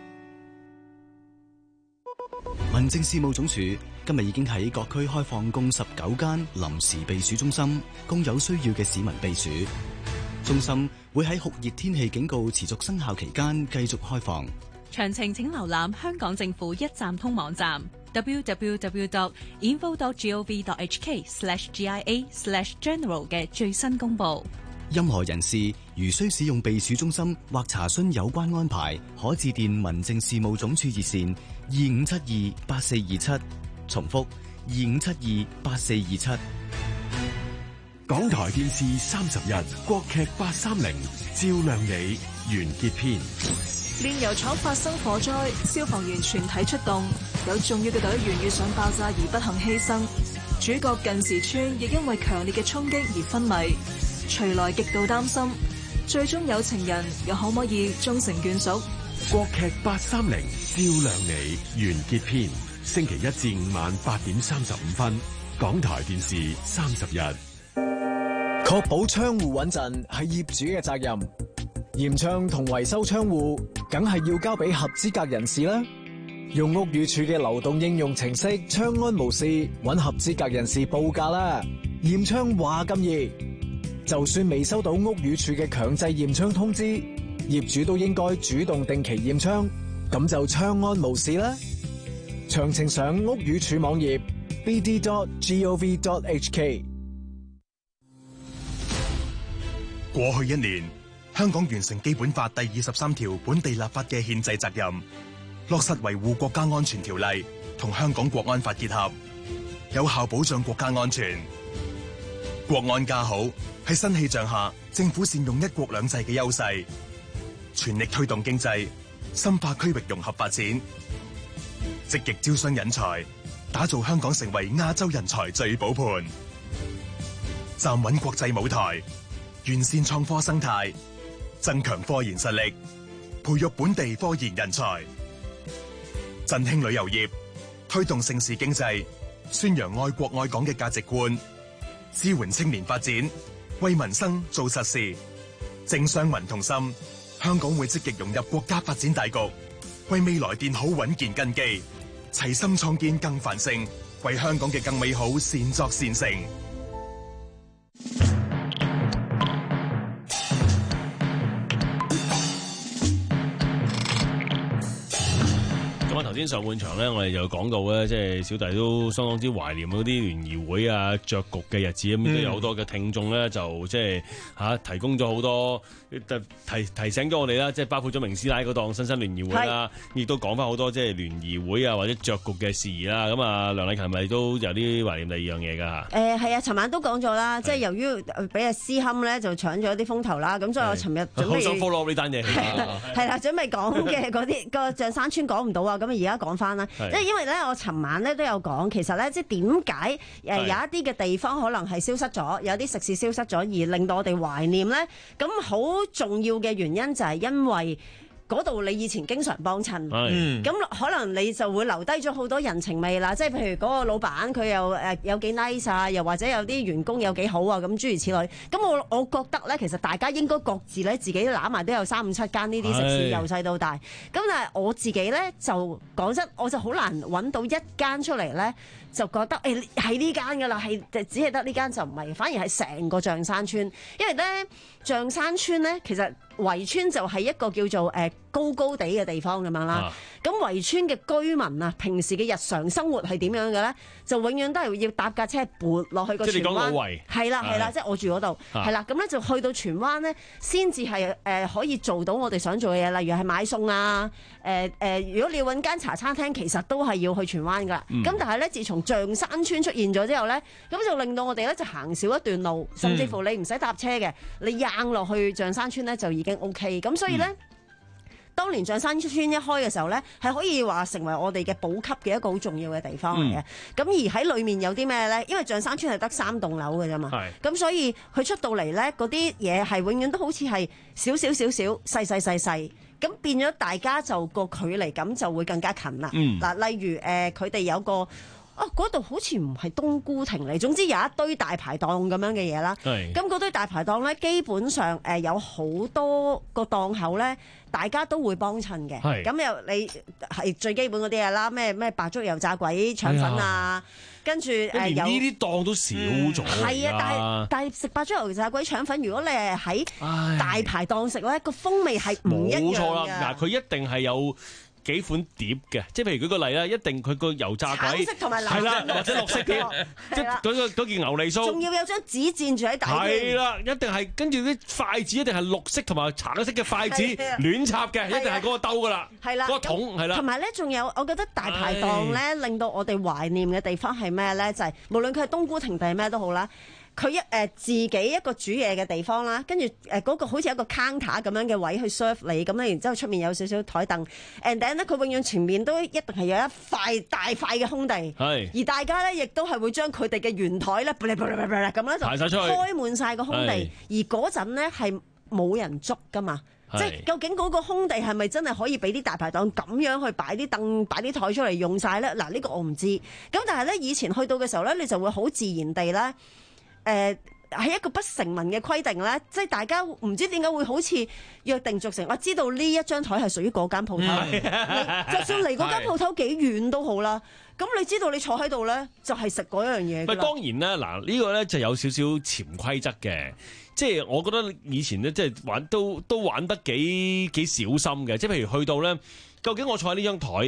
民政事務總署今日已經喺各區開放共十九間臨時避暑中心，供有需要嘅市民避暑。中心會喺酷熱天氣警告持續生效期間繼續開放。 詳情請瀏覽香港政府一站通網站 double-u double-u double-u dot info dot gov dot h k slash g i a slash general 嘅最新公佈。 任何人士如需使用避暑中心或查詢有關安排，可致電民政事務總署熱線二五七二八四二七，重複二五七二八四二七。 港台電視三十日國劇八三零照亮你完結篇。 煉油廠發生火災，消防員全體出動，有重要嘅隊員遇上爆炸而不幸犧牲。主角近時村亦因為強烈嘅衝擊而昏迷，徐來極度擔心，最終有情人又可唔可以終成眷屬？ 國劇八三零照亮你完結篇，星期一至五晚八點三十五分，港台電視三十日。 確保窗戶穩陣係業主嘅責任，驗窗同維修窗戶梗係要交俾合資格人士啦。用屋宇署嘅流動應用程式窗安無事，搵合資格人士報價啦。驗窗話咁易，就算未收到屋宇署嘅強制驗窗通知，業主都應該主動定期驗窗，咁就窗安無事啦。詳情上屋宇署網頁 b d dot gov dot h k。 過去一年，香港完成基本法第二十三條本地立法嘅憲制責任，落實維護國家安全條例同香港國安法結合，有效保障國家安全。國安家好，喺新氣象下，政府善用一國兩制嘅優勢，全力推動經濟，深化區域融合發展，積極招商引才，打造香港成為亞洲人才最寶盤，站穩國際舞台，完善創科生態，增強科研實力，培育本地科研人才，振興旅遊業，推動盛事經濟，宣揚愛國愛港嘅價值觀，支援青年發展，為民生做實事，政商民同心，香港會積極融入國家發展大局，為未來奠好穩健根基，齊心創建更繁盛，為香港嘅更美好善作善成。 頭先上半場咧，我哋就講到咧，即係小弟都相當之懷念嗰啲聯誼會啊、着局嘅日子咁，都、嗯、有好多嘅聽眾咧，就即係嚇提供咗好多提提醒咗我哋啦，即係包括咗明師奶嗰檔新新聯誼會啦，亦都講翻好多即係聯誼會啊或者着局嘅事宜啦。咁啊，梁麗勤咪都有啲懷念第二樣嘢㗎嚇。誒係啊，尋晚都講咗啦，即係由於俾阿思冚咧就搶咗啲風頭啦，咁所以我尋日準備好想 follow 呢單嘢係啦，準備講嘅嗰啲個象山村講唔到啊，咁而家講翻啦，即係因為咧，我尋晚咧都有講，其實咧，即係點解誒有一啲嘅地方可能係消失咗，有啲食肆消失咗，而令到我哋懷念咧，咁好重要嘅原因就係因為嗰度你以前經常幫襯，咁可能你就會留低咗好多人情味啦。即係譬如嗰個老闆佢又誒有幾 nice 啊，又或者有啲員工有幾好啊，咁諸如此類。咁我我覺得咧，其實大家應該各自咧自己攬埋都有三五七間呢啲食肆，由細到大。咁但係我自己咧就講真，我就好難揾到一間出嚟咧，就覺得誒係呢間㗎啦，係只係得呢間就唔係，反而係成個象山村。因為咧象山村咧其實圍村就係一個叫做誒、呃、高高地嘅地方咁樣啦。咁、啊、圍村嘅居民啊，平時嘅日常生活係點樣嘅咧？就永遠都係要搭架車撥落去個荃灣。即係你講老圍。係啦係啦，即係我住嗰度。係啦，咁咧就去到荃灣咧，先至係誒可以做到我哋想做嘅嘢，例如係買餸啊。誒、呃、誒、呃，如果你要揾間茶餐廳，其實都係要去荃灣噶啦。咁、嗯、但係咧，自從象山村出現咗之後咧，咁就令到我哋咧就行少一段路，甚至乎你唔使搭車嘅，你硬落去象山村咧就已經 OK。咁所以咧、嗯，當年象山村一開嘅時候咧，係可以話成為我哋嘅補給嘅一個好重要嘅地方嚟嘅。咁、嗯、而喺裏面有啲咩咧？因為象山村係得三棟樓嘅啫嘛。咁所以佢出到嚟咧，嗰啲嘢係永遠都好似係少少少少細細細細。咁變咗大家就個距離感就會更加近啦。嗱、嗯，例如誒，佢、呃、哋有個啊嗰度好似唔係冬菇亭嚟，總之有一堆大排檔咁樣嘅嘢啦。咁嗰堆大排檔咧，基本上誒、呃、有好多個檔口咧，大家都會幫襯嘅。咁又你係最基本嗰啲嘢啦，咩咩白粥油炸鬼腸粉啊。跟住誒有呢啲檔都少咗。係、嗯、啊，但係但係食白粥油炸鬼腸粉，如果你係喺大排檔食咧，個風味係唔一樣嘅。冇錯啦，嗱，佢一定係有幾款碟嘅，即係譬如舉個例啦，一定佢個油炸鬼橙色同埋藍色，係啦，或者綠色嘅，即係嗰個嗰件牛脷酥，仲要有張紙墊住喺底。係啦，一定係跟住啲筷子一定係綠色同埋橙色嘅筷子亂插嘅，一定係嗰個兜噶啦，係啦，嗰個桶係啦。同埋咧，仲有我覺得大排檔咧，令到我哋懷念嘅地方係咩咧？就係無論佢係冬菇亭定係咩都好啦。佢一誒、呃、自己一個煮嘢嘅地方啦，跟住誒嗰個好似一個 counter 咁樣嘅位去 serve 你，咁咧然之後出面有少少台凳 and then 咧佢永遠前面都一定係有一塊大塊嘅空地，而大家咧亦都係會將佢哋嘅圓台咧咁咧就開滿晒個空地，而嗰陣咧係冇人捉噶嘛。即係究竟嗰個空地係咪真係可以俾啲大排檔咁樣去擺啲凳、擺啲台出嚟用晒咧？嗱、呢、呢個我唔知。咁但係咧以前去到嘅時候咧，你就會好自然地咧。誒、呃、係一個不成文嘅規定咧，即係大家唔知點解會好似約定俗成，我知道呢一張台係屬於嗰間鋪頭，就算離嗰間鋪頭幾遠都好啦。咁你知道你坐喺度咧，就係食嗰樣嘢。唔係當然啦，嗱、這個、呢個咧就有少少潛規則嘅，即係我覺得以前咧即係玩都都玩得幾幾小心嘅，即係譬如去到咧，究竟我坐喺呢張台。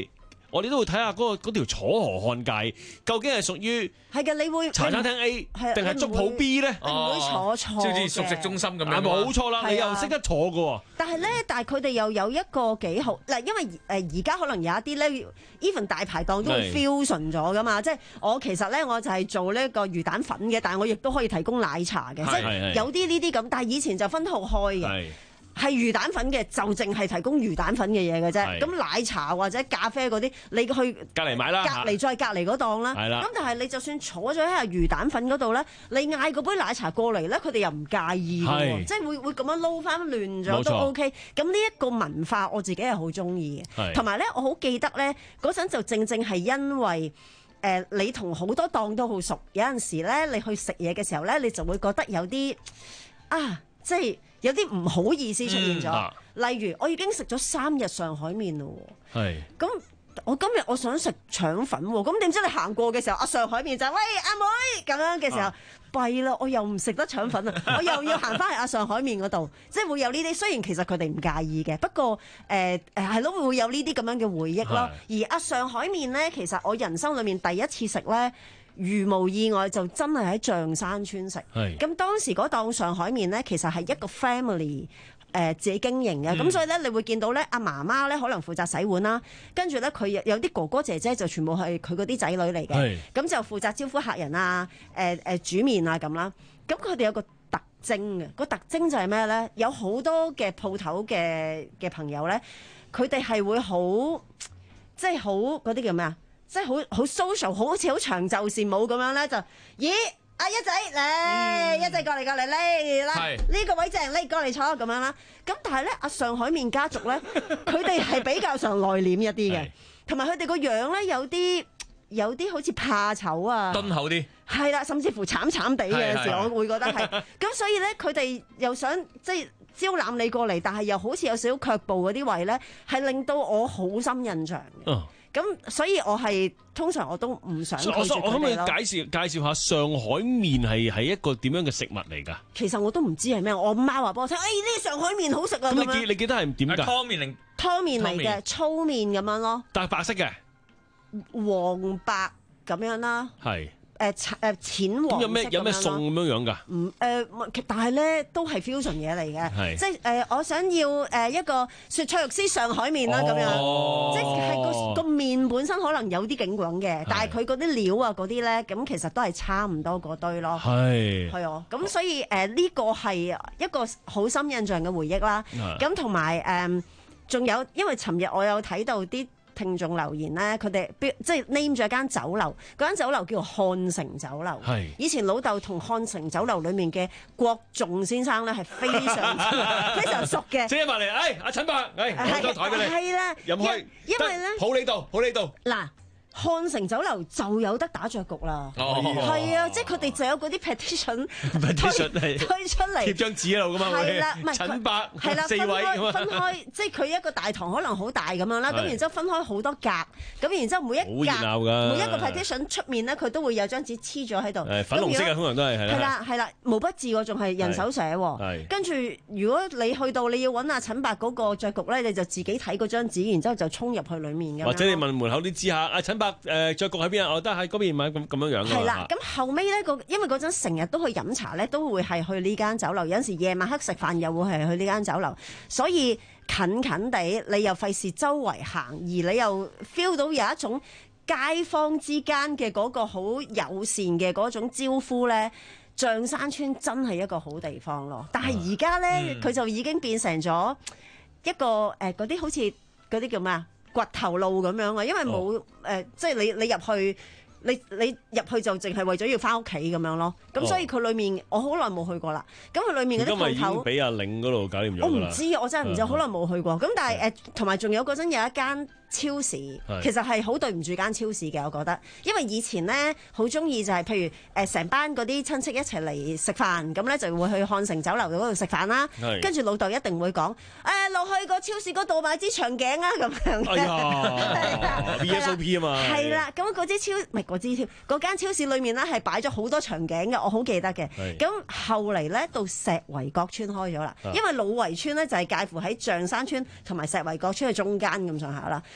我哋都會睇下嗰個嗰條楚河漢界究竟係屬於係嘅，你會茶餐廳 A 定係粥鋪 B 咧？ 你唔會坐錯嘅， 好似熟食中心咁樣。 冇錯啦，你又識得坐嘅喎。 但係咧，但係佢哋又有一個幾好嗱，因為誒而家可能有一啲咧 ，even 大排檔都會 fusion 咗噶嘛。即係我其實咧，我就係做呢個魚蛋粉嘅，但係我亦都可以提供奶茶嘅，即係有啲呢啲咁。但係以前就分得好開嘅。係魚蛋粉嘅就淨係提供魚蛋粉嘅嘢嘅啫，咁奶茶或者咖啡嗰啲，你去隔離買啦， 隔離再隔離嗰檔啦。咁但係你就算坐咗喺魚蛋粉嗰度咧，你嗌嗰杯奶茶過嚟咧，佢哋又唔介意嘅，即係會會咁樣撈翻亂咗都 OK。咁呢一個文化我自己係好中意嘅，同埋咧我好記得咧嗰陣就正正係因為誒、呃、你同好多檔都好熟，有陣時咧你去食嘢嘅時候咧，你就會覺得有啲啊即係。有啲唔好意思出現咗，嗯啊、例如我已經食咗三日上海麵咯，係咁我今日我想食腸粉喎，咁點知你行過嘅時候，阿上海麵就係、喂阿妹咁樣嘅時候，弊啦、啊，我又唔食得腸粉啊，我又要行翻去阿上海麵嗰度，即係會有呢啲。雖然其實佢哋唔介意嘅，不過誒誒係咯，會有呢啲咁樣嘅回憶咯。而阿上海麵咧，其實我人生裏面第一次食咧。如無意外就真係喺象山村食，咁當時嗰檔上海麵咧，其實係一個 family 誒、呃、自己經營嘅，咁、嗯、所以咧你會見到咧阿媽媽咧可能負責洗碗啦，跟住咧佢有啲哥哥姐姐就全部係佢嗰啲仔女嚟嘅，咁就負責招呼客人啊，誒、呃、誒煮麵啊咁啦，咁佢哋有個特徵嘅，個特徵就係咩咧？有好多嘅鋪頭嘅嘅朋友咧，佢哋係會好即係好嗰啲叫咩啊？即係好好 social， 好似好長袖善舞咁樣咧，就咦阿一仔嚟，嗯、一仔過嚟過嚟嚟啦，呢個位正，你過嚟坐咁樣啦。咁但係咧，阿上海麵家族咧，佢哋係比較上內斂一啲嘅，同埋佢哋個樣咧有啲有啲好似怕醜啊，敦厚啲， 係啦，甚至乎慘慘地嘅時候，我會覺得係。咁所以咧，佢哋又想即係招攬你過嚟，但係又好似有少少卻步嗰啲位咧，係令到我好深印象嘅。哦咁所以我係通常我都唔想拒絕佢哋咯。 我可唔可以介紹介紹下上海麵係係一個點樣嘅食物嚟㗎？ 其實我都唔知係咩，我媽話俾我聽，誒呢啲上海麵好食啊！ 咁你記你記得係點㗎？ 湯麵定湯麵嚟嘅，粗麵咁樣咯。 但係白色嘅， 黃白咁樣啦。係。誒誒淺黃色咁樣咯。咁有咩有咩餸咁樣樣㗎？唔誒，但係咧都係 fusion 嘢嚟嘅，即係誒我想要誒一個雪菜肉絲上海麵啦咁樣，即係個個麵本身可能有啲勁滾嘅，但係佢嗰啲料啊嗰啲咧，咁其實都係差唔多嗰堆咯。係係啊，咁所以誒呢個係一個好深印象嘅回憶啦。咁同埋誒仲有，因為尋日我有睇到啲聽眾留言咧，佢哋即係 name 咗一間酒樓，嗰間酒樓叫做漢城酒樓。係以前老豆同漢城酒樓裡面嘅郭仲先生咧係非常非常熟嘅。即係埋嚟，誒阿陳伯，誒攞張台俾你。係啦，入去，因為咧，抱你度，抱你度。嗱。漢城酒樓就有得打雀局啦，係、哦、啊，即係佢哋就有嗰啲 petition 推推出嚟，貼張紙喺度噶嘛，係啦，唔係陳伯係啦，四位分開，分開即係佢一個大堂可能好大咁樣啦，咁然之後分開好多格，咁然之後每一格每一個 petition 出面咧，佢都會有張紙黐咗喺度，粉紅色嘅通常都係係啦，係啦，毛筆字喎，仲係人手寫喎，跟住如果你去到你要揾阿陳伯嗰個雀局咧，你就自己睇嗰張紙，然之後就衝入去裡面嘅，或者你問門口啲知下阿陳。誒雀局喺邊啊？我得喺嗰邊買咁咁樣樣。係啦，咁後尾咧個，因為嗰陣成日都去飲茶咧，都會係去呢間酒樓。有陣時夜晚黑食飯又會係去呢間酒樓，所以近近地你又費事周圍行，而你又 feel 到有一種街坊之間嘅嗰個好友善嘅嗰種招呼咧。象山村真係一個好地方咯，但係而家咧佢就已經變成咗一個誒嗰啲好似嗰啲叫咩啊？掘頭路咁樣啊，因為冇誒、哦呃，即係你你入去，你你入去就淨係為咗要翻屋企咁樣咯。咁、哦、所以佢裏面我好耐冇去過啦。咁佢裏面嗰啲鋪頭，今日已經俾阿嶺嗰度搞掂咗。我唔知，我真係唔知，好耐冇去過。咁但係誒，同埋仲有嗰陣有一間超市，其實係好對唔住間超市嘅，我覺得，因為以前咧好中意就係、是、譬如誒成、呃、班嗰啲親戚一齊嚟食飯，咁咧就會去漢城酒樓嗰度食飯啦。跟住老豆一定會講誒落去個超市嗰度買支長頸啊咁樣。哎呀，V S O P 啊嘛。係啦，咁嗰支超唔係嗰支超，嗰間超市裏面咧係擺咗好多長頸嘅，我好記得嘅。咁後嚟咧到石圍角村開咗啦，因為老圍村咧就係介乎喺象山村同埋石圍角村嘅中間咁上下啦。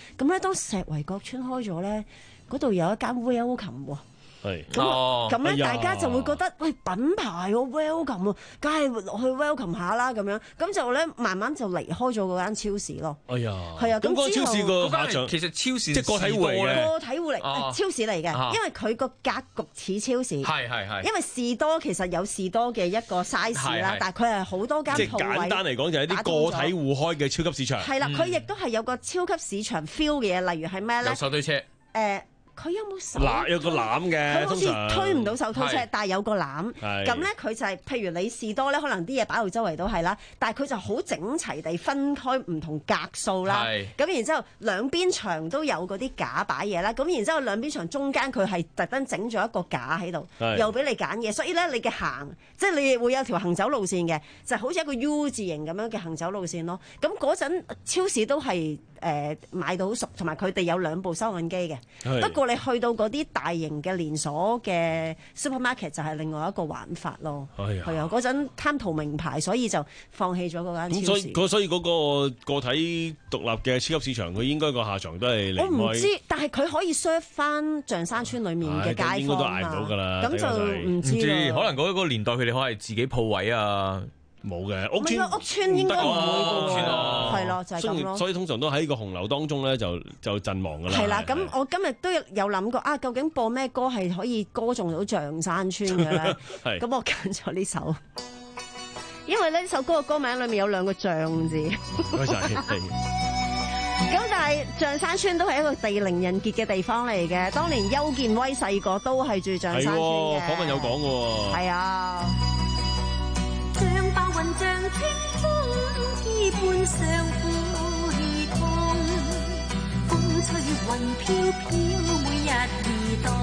咁咧，當石圍角村開咗咧，嗰度有一間 Welcome 喎。 係咁咁咧， 哎呀大家就會覺得喂品牌喎 Welcome 喎，梗係落去 Welcome 下啦咁樣，咁就咧慢慢就離開咗嗰間超市咯。 哎呀， 係啊， 咁嗰個超市個下嗰間場其實超市即係個體戶嚟嘅， 個體戶嚟， 啊超市嚟啊嘅，因為佢個格局似超市。 係係係因為士多其實有士多嘅一個 size 係係， 啦但係佢係好多間即係鋪位。 簡單嚟講就係啲個體戶開嘅超級市場。 係啦，佢亦都係有個超級市場 feel 嘅嘢，例如係咩咧？ 有手推車。 誒。佢有冇手？ 嗱，有個籃嘅， 佢好似推唔到手推車，但係有個籃。 係咁咧，佢就係譬如你士多咧，可能啲嘢擺到周圍都係啦，但係佢就好整齊地分開唔同格數啦。咁然之後兩邊牆都有嗰啲架擺嘢啦。咁然之後兩邊牆中間佢係特登整咗一個架喺度，又俾你揀嘢。所以咧，你嘅行即係你會有條行走路線嘅，就好似一個 U 字形咁樣嘅行走路線咯。咁嗰陣超市都係。誒、呃、買到好熟，同埋佢哋有兩部收銀機嘅。不過你去到嗰啲大型嘅連鎖嘅 supermarket 就係另外一個玩法咯。係啊，嗰陣貪圖名牌，所以就放棄咗嗰間超市。 咁所以嗰個個體獨立嘅超級市場，佢應該個下場都係離開。 我唔知，但係佢可以 serve 翻象山村裡面嘅街坊應該都捱唔到㗎啦。 咁就唔知可能嗰個年代佢哋可能係自己鋪位啊。 冇嘅屋村， 屋村應該唔會嘅喎，係咯，就係咁咯。 所以通常都喺個洪流當中咧，就就陣亡㗎啦。 係啦，咁我今日都有諗過啊，究竟播咩歌係可以歌頌到象山村嘅咧？咁我揀咗呢首，因為呢首歌嘅歌名裏面有兩個象字。 唔該晒。 咁但係象山村都係一個地靈人傑嘅地方嚟嘅，當年邱建威細個都係住象山村嘅。 訪問有講嘅喎。 係啊。 像白雲像清風，依般相會痛。風吹雲飄飄，每日移動。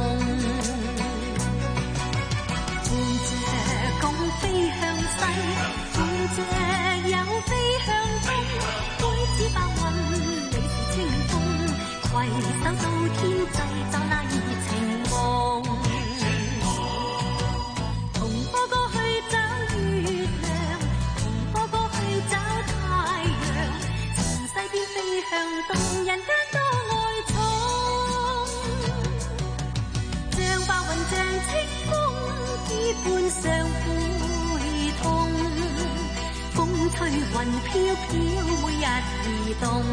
伴着共飛向西，伴着又飛向東。每次白雲，你是清風，攜手到天際，找那熱情夢。向東，人間多愛寵，像白雲像清風，依般相會痛。風吹雲飄飄，每日移動。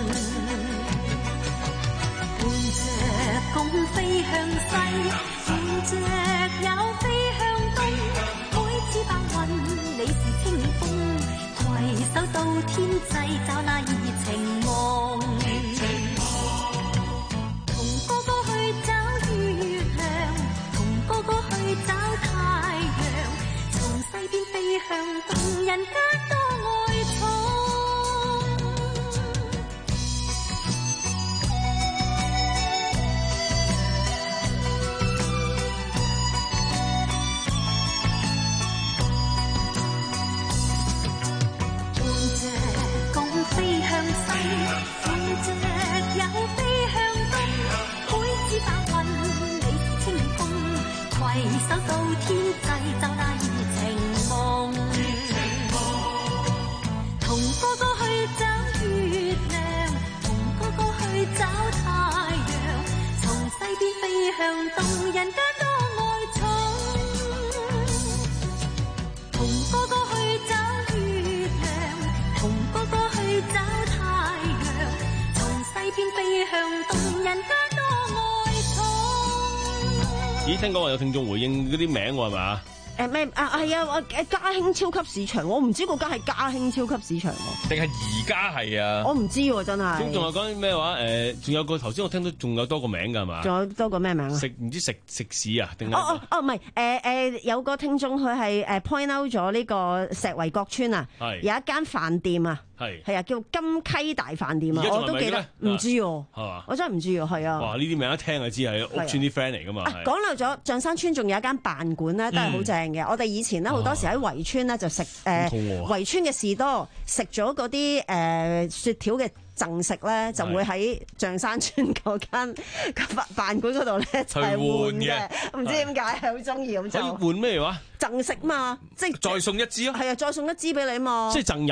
伴着共飛向西，伴着又飛向東。每次白雲，你是清風，攜手到天際，找那熱情。向東，人間多愛寵。伴着共飛向西，伴着又飛向東。每次白雲，你是清風，攜手到天際，找那熱情。同哥哥去找月亮，同哥哥去找太陽，從西邊飛向東，人間多愛寵。同哥哥去找月亮，同哥哥去找太陽，從西邊飛向東，人間多愛寵。 咦，聽講話有聽眾回應嗰啲名喎，係咪？ 誒咩啊係啊！誒嘉興超級市場，我唔知嗰間係嘉興超級市場喎， 定係而家係啊？ 我唔知喎，真係。 咁仲有講咩話？誒，仲有個頭先我聽到仲有多個名㗎係嘛？ 仲有多個咩名啊？ 食唔知食食肆啊？定係？ 哦哦哦，唔係誒誒，有個聽眾佢係誒 point out 咗呢個石圍角村啊，有一間飯店啊。係係啊，叫金溪大飯店啊，我都記得，唔知喎，係嘛？我真係唔知喎，係啊。 哇！呢啲名一聽就知係屋村啲 friend 嚟噶嘛。 講漏咗，象山村仲有一間飯館咧，都係好正嘅。我哋以前咧好多時喺圍村咧就食誒圍村嘅士多，食咗嗰啲誒雪條嘅贈食咧，就會喺象山村嗰間飯飯館嗰度咧就係換嘅。唔知點解係好中意咁就。 可以換咩話？ 贈食嘛，即係再送一支啊！ 係啊，再送一支俾你嘛。 即係贈飲啊！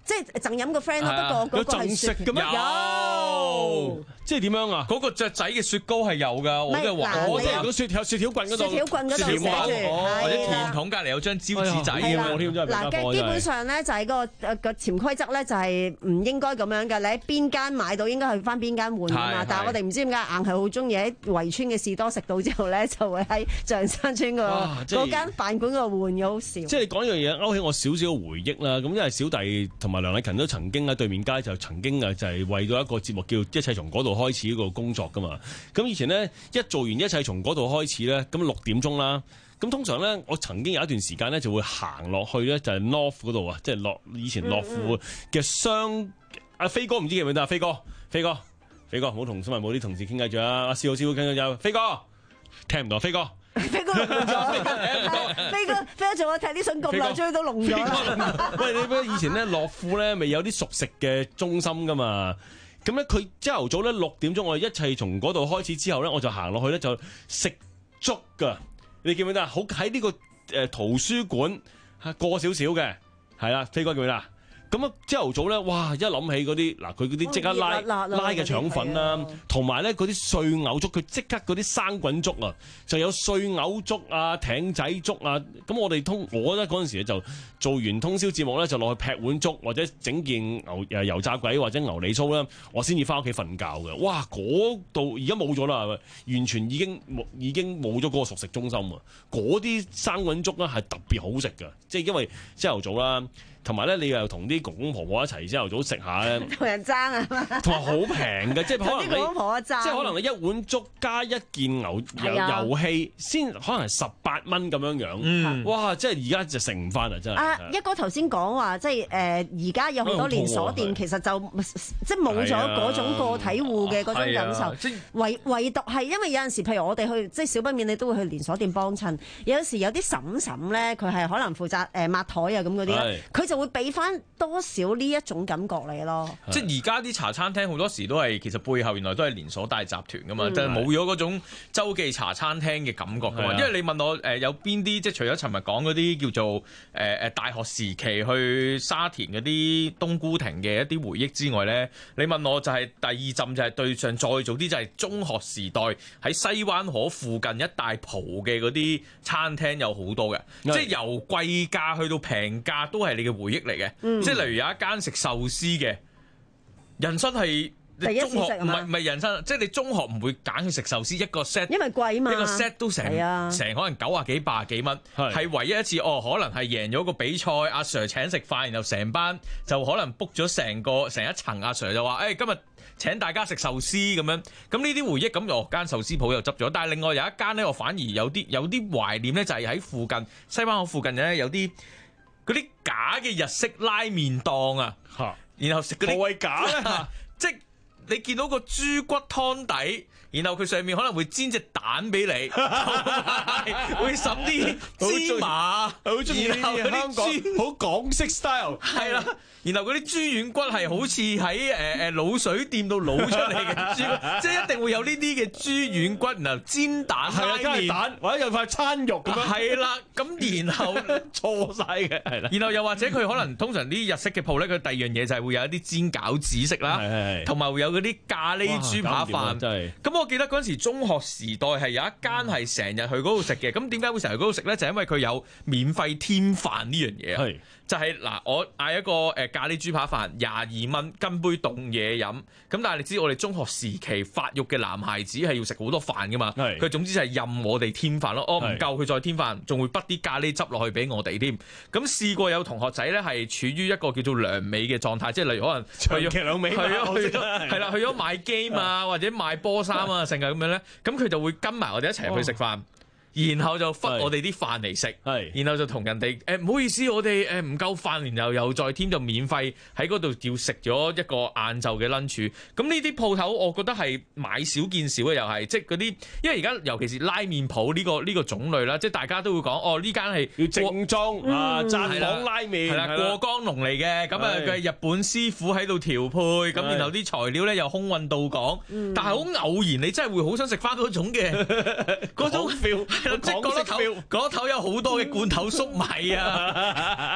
即係贈飲個 friend 咯。不過嗰個係食嘅咩？有，即係點樣啊？ 嗰個雀仔嘅雪糕係有㗎，我都係話我即係個雪條雪條棍嗰度， 雪條棍嗰度寫住， 或者甜筒隔離有張招紙仔咁樣添，真係嗱，基本上咧就係個個潛規則咧就係唔應該咁樣嘅。你喺邊間買到應該去翻邊間換㗎嘛。但係我哋唔知點解硬係好中意喺圍村嘅士多食到之後咧，就會喺象山村個嗰間飯館嗰度換嘅，好笑。 即係你講呢樣嘢勾起我少少嘅回憶啦。咁因為小弟同埋梁禮勤都曾經喺對面街就曾經啊就係為咗一個節目叫一切從嗰度開始呢個工作㗎嘛。咁以前呢，一做完一切從嗰度開始咧，咁六點鐘啦。咁通常咧，我曾經有一段時間咧就會行落去咧，就係 North 嗰度啊，即係樂以前樂富嘅商阿飛哥唔知記唔記得啊？飛哥，飛哥，飛哥，唔好同新聞部啲同事傾偈住啊！阿師好師好傾偈住，飛哥聽唔到，飛哥， 飛哥聾咗，飛哥飛哥做我睇啲信咁耐，終於都聾咗啦。 喂，你記以前咧樂富咧未有啲熟食嘅中心噶嘛？咁咧佢朝頭早咧六點鐘，我哋一切從嗰度開始之後咧，我就行落去咧就食粥噶。你記唔記得啊？好喺呢個誒圖書館嚇過少少嘅，係啦，飛哥記唔記得啊？咁啊，朝頭早咧，哇！一諗起嗰啲嗱，佢嗰啲即刻拉拉嘅腸粉啦，同埋咧嗰啲碎藕粥，佢即刻嗰啲生滾粥啊，就有碎藕粥啊、艇仔粥啊。咁我哋通，我咧嗰陣時就做完通宵節目咧，就落去劈碗粥或者整件牛誒油炸鬼或者牛脷酥啦，我先至翻屋企瞓覺嘅。哇！嗰度而家冇咗啦，完全已經冇已經冇咗嗰個熟食中心啊！嗰啲生滾粥咧係特別好食嘅，即係因為朝頭早啦。同埋咧，你又同啲公公婆婆一齊朝頭早食下咧， 同人爭啊嘛， 同埋好平嘅，即係可能你公公婆婆爭， 即係可能你一碗粥加一件牛油油氣，先可能十八蚊咁樣樣。嗯，哇！即係而家就食唔翻啦，真係。 啊，一哥頭先講話，即係誒而家有好多連鎖店，其實就即係冇咗嗰種個體戶嘅嗰種感受。唯唯獨係因為有陣時，譬如我哋去即係少不免你都會去連鎖店幫襯，有時有啲嬸嬸咧，佢係可能負責誒抹台啊咁嗰啲咧，佢就會俾翻多少呢一種感覺你咯？ 即係而家啲茶餐廳好多時都係其實背後原來都係連鎖大集團噶嘛，就係冇咗嗰種周記茶餐廳嘅感覺噶嘛。因為你問我誒有邊啲即係除咗尋日講嗰啲叫做誒誒大學時期去沙田嗰啲冬菇亭嘅一啲回憶之外咧，你問我就係第二陣就係對上再早啲就係中學時代喺西灣河附近一帶蒲嘅嗰啲餐廳有好多嘅，即係由貴價去到平價都係你嘅回憶嚟嘅。嗯、即係例如有一間食壽司嘅，人生係你中學唔係唔係人生，即係你中學唔會揀去食壽司一個 set， 因為貴嘛， 一個 set 都成成、啊、可能九啊幾百啊幾蚊，係唯一一次哦，可能係贏咗個比賽，阿 Sir 請食飯，然後成班就可能 book 咗成個成一層，阿 Sir 就話誒、欸、今日請大家食壽司咁樣，咁呢啲回憶咁哦間壽司鋪又執咗，但係另外有一間咧，我反而有啲有啲懷念咧，就係喺附近西灣河附近咧有啲。嗰啲假嘅日式拉麵檔啊，然後食嗰啲何謂假咧？即係你見到個豬骨湯底，然後佢上面可能會煎隻蛋俾你，會滲啲芝麻，好中意香港好港式 style， 係啦。然後嗰啲豬軟骨係好似喺誒誒滷水店度滷出嚟嘅豬骨，即係一定會有呢啲嘅豬軟骨，然後煎蛋拉麵蛋，或者有塊餐肉咁樣。係啦，咁然後錯晒嘅，係啦。然後又或者佢可能通常啲日式嘅鋪咧，佢第二樣嘢就係會有一啲煎餃子食啦，同埋會有嗰啲咖喱豬扒飯。咁我記得嗰陣時中學時代係有一間係成日去嗰度食嘅。咁點解會成日去嗰度食咧？就係因為佢有免費添飯呢樣嘢啊。就係、是、嗱，我嗌一個誒咖喱豬扒飯，廿二蚊，跟杯凍嘢飲。咁但係你知我哋中學時期發育嘅男孩子係要食好多飯噶嘛？佢總之就係任我哋添飯咯。哦，唔夠佢再添飯，仲會滗啲咖喱汁落去俾我哋添。咁試過有同學仔咧係處於一個叫做兩尾嘅狀態，即係例如可能長期兩尾，係啊，去咗係啦，去咗買 game 啊，或者買波衫啊，成日咁樣咧，咁佢就會跟埋我哋一齊去食飯。然後就忽我哋啲飯嚟食，然後就同人哋誒唔好意思，我哋誒唔夠飯，然後又再添就免費喺嗰度要食咗一個晏晝嘅 lunch。咁呢啲鋪頭，我覺得係買少見少嘅，又係即係嗰啲，因為而家尤其是拉麵鋪呢個呢個種類啦，即係大家都會講哦呢間係要正宗啊，札幌拉麵係啦，過江龍嚟嘅，咁啊佢係日本師傅喺度調配，咁然後啲材料咧又空運到港，但係好偶然，你真係會好想食翻嗰種嘅嗰種 feel。即係嗰頭，嗰頭有好多嘅罐頭粟米啊！嗰嗰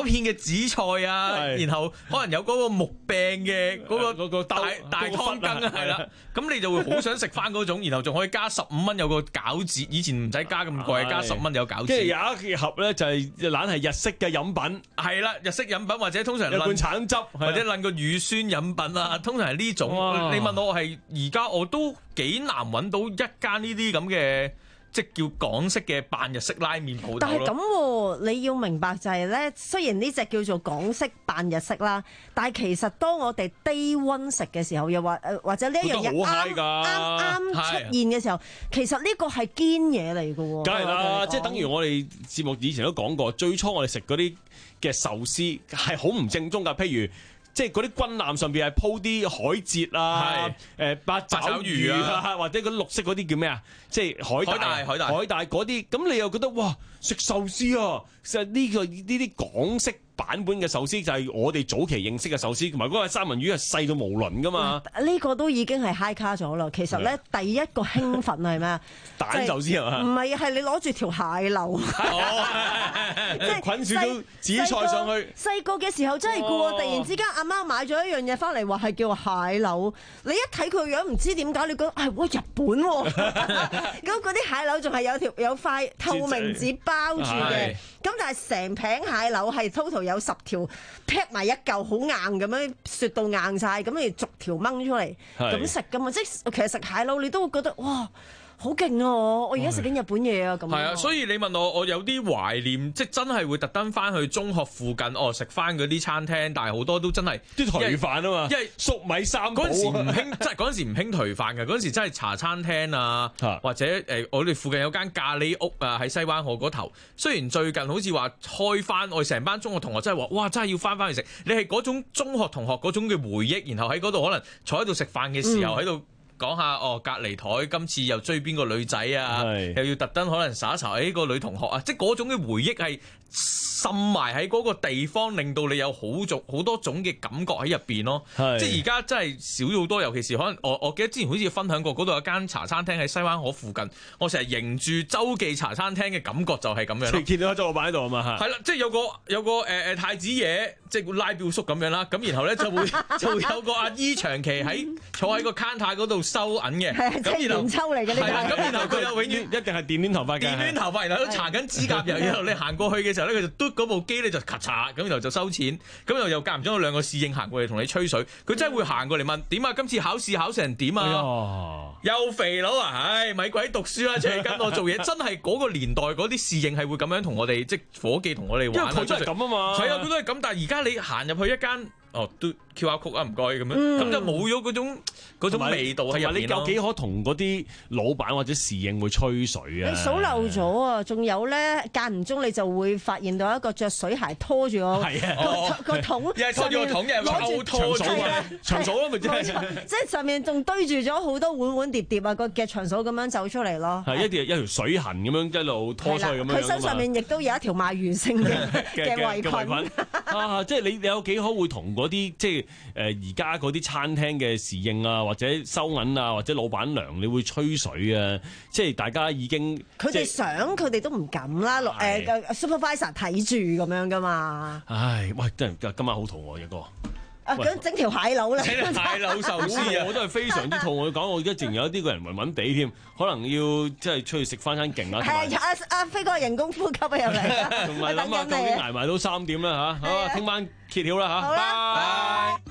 嗰片嘅紫菜啊，然後可能有嗰個木柄嘅嗰個嗰個大大湯羹啊，係啦，咁你就會好想食翻嗰種，然後仲可以加十五蚊有個餃子，以前唔使加咁貴，加十蚊有餃子。 跟住有一盒咧就係懶係日式嘅飲品， 係啦，日式飲品或者通常有罐橙汁， 或者撚個乳酸飲品啊，通常係呢種。你問我係而家我都幾難揾到一間呢啲咁嘅。即叫港式嘅扮日式拉麵鋪頭咯。 但係咁喎，你要明白就係咧，雖然呢隻叫做港式扮日式啦，但係其實當我哋低溫食嘅時候，又或誒或者呢一樣嘢啱啱啱出現嘅時候，其實呢個係堅嘢嚟嘅喎。 梗係啦，即係等於我哋節目以前都講過，最初我哋食嗰啲嘅壽司係好唔正宗㗎，譬如。即係嗰啲軍艦上邊係鋪啲海蜇啊，誒八爪魚啊，或者嗰啲綠色嗰啲叫咩啊？即係海帶、 海帶、 海帶嗰啲，咁你又覺得哇，食壽司啊！其實呢個呢啲港式版本嘅壽司就係我哋早期認識嘅壽司，同埋嗰個三文魚係細到無倫噶嘛。 呢個都已經係 high 卡咗啦。其實咧，第一個興奮係咩啊？ 蛋壽司係嘛？ 唔係，係你攞住條蟹柳， 即係捆少少紫菜上去。 細個嘅時候真係嘅喎，突然之間阿媽買咗一樣嘢翻嚟，話係叫蟹柳。你一睇佢個樣，唔知點解，你覺得係哇日本喎。咁嗰啲蟹柳仲係有條有塊透明紙包住嘅。咁但係成餅蟹柳係 total 有十條劈埋一嚿，好硬咁樣雪到硬晒，咁你逐條掹出嚟咁食噶嘛？即係其實食蟹柳你都會覺得哇！好勁啊！我而家食緊日本嘢啊！咁係啊，所以你問我，我有啲懷念，即係真係會特登翻去中學附近哦食翻嗰啲餐廳，但係好多都真係啲頹飯啊嘛，因為粟米三寶嗰陣時唔興，即係嗰陣時唔興頹飯嘅，嗰陣時真係茶餐廳啊，或者誒、呃、我哋附近有間咖喱屋啊，喺西灣河嗰頭。雖然最近好似話開翻，我哋成班中學同學真係話，哇！真係要翻返去食。你係嗰種中學同學嗰種嘅回憶，然後喺嗰度可能坐喺度食飯嘅時候喺度。嗯講下哦，隔離台今次又追邊個女仔啊？又要特登可能耍一耍誒個女同學啊！即係嗰種嘅回憶係滲埋喺嗰個地方，令到你有好種好多種嘅感覺喺入邊咯。即係而家真係少咗好多，尤其是可能我我記得之前好似分享過，嗰度有間茶餐廳喺西灣河附近，我成日迎住周記茶餐廳嘅感覺就係咁樣咯。 見到周老闆喺度啊嘛嚇。 係啦，即係有個有個誒誒、呃、太子爺，即係拉表叔咁樣啦。咁然後咧就會就會有個阿姨長期喺坐喺個 counter 嗰度收銀嘅。 咁然後抽嚟嘅呢個。係啦，咁然後佢又永遠一定係電攣頭髮嘅。 電攣頭髮，然後都搽緊指甲油，然後你行過去嘅時候咧，佢就嘟嗰部機咧就咔嚓，咁然後就收錢，咁又又間唔中有兩個侍應行過嚟同你吹水，佢真係會行過嚟問點啊？今次考試考成點啊？又肥佬啊！唉，咪鬼讀書啦，出嚟跟我做嘢。真係嗰個年代嗰啲侍應係會咁樣同我哋，即係夥計同我哋玩。 因為佢都係咁啊嘛。 係啊，佢都係咁，但係而家你行入去一間。哦，都 Q R code 啊，唔該咁樣，咁、嗯、就冇咗嗰種嗰種味道喺入邊咯。 你有幾可同嗰啲老闆或者侍應會吹水啊？ 你數漏咗啊！仲有咧，間唔中你就會發現到一個着水鞋拖住我個個桶， 又係拖住個桶，又係拖長嫂啊！長嫂咯，咪即係即係上面仲堆住咗好多碗碗碟碟啊！個嘅長嫂咁樣走出嚟咯。 係一條一條水痕咁樣一路拖出去咁樣。 佢身上面亦都有一條賣魚性嘅嘅圍裙啊！即係你你有幾可會同嗰啲即係誒而家嗰啲餐廳嘅侍應啊，或者收銀啊，或者老闆娘，你會吹水啊？即係大家已經佢哋想，佢哋都唔敢啦。誒、呃、supervisor 睇住咁樣噶嘛。 唉，喂，真係今晚好肚餓，一個。 啊，咁整條蟹柳咧？ 整蟹柳壽司啊！ 我都係非常之肚餓。講我而家淨有啲個人暈暈地添，可能要即係出去食翻餐勁啦。 係啊，阿阿飛哥人工呼吸啊，入嚟。 同埋諗下究竟捱埋到三點啦嚇。好啊，聽晚揭曉啦嚇。 好啦，拜。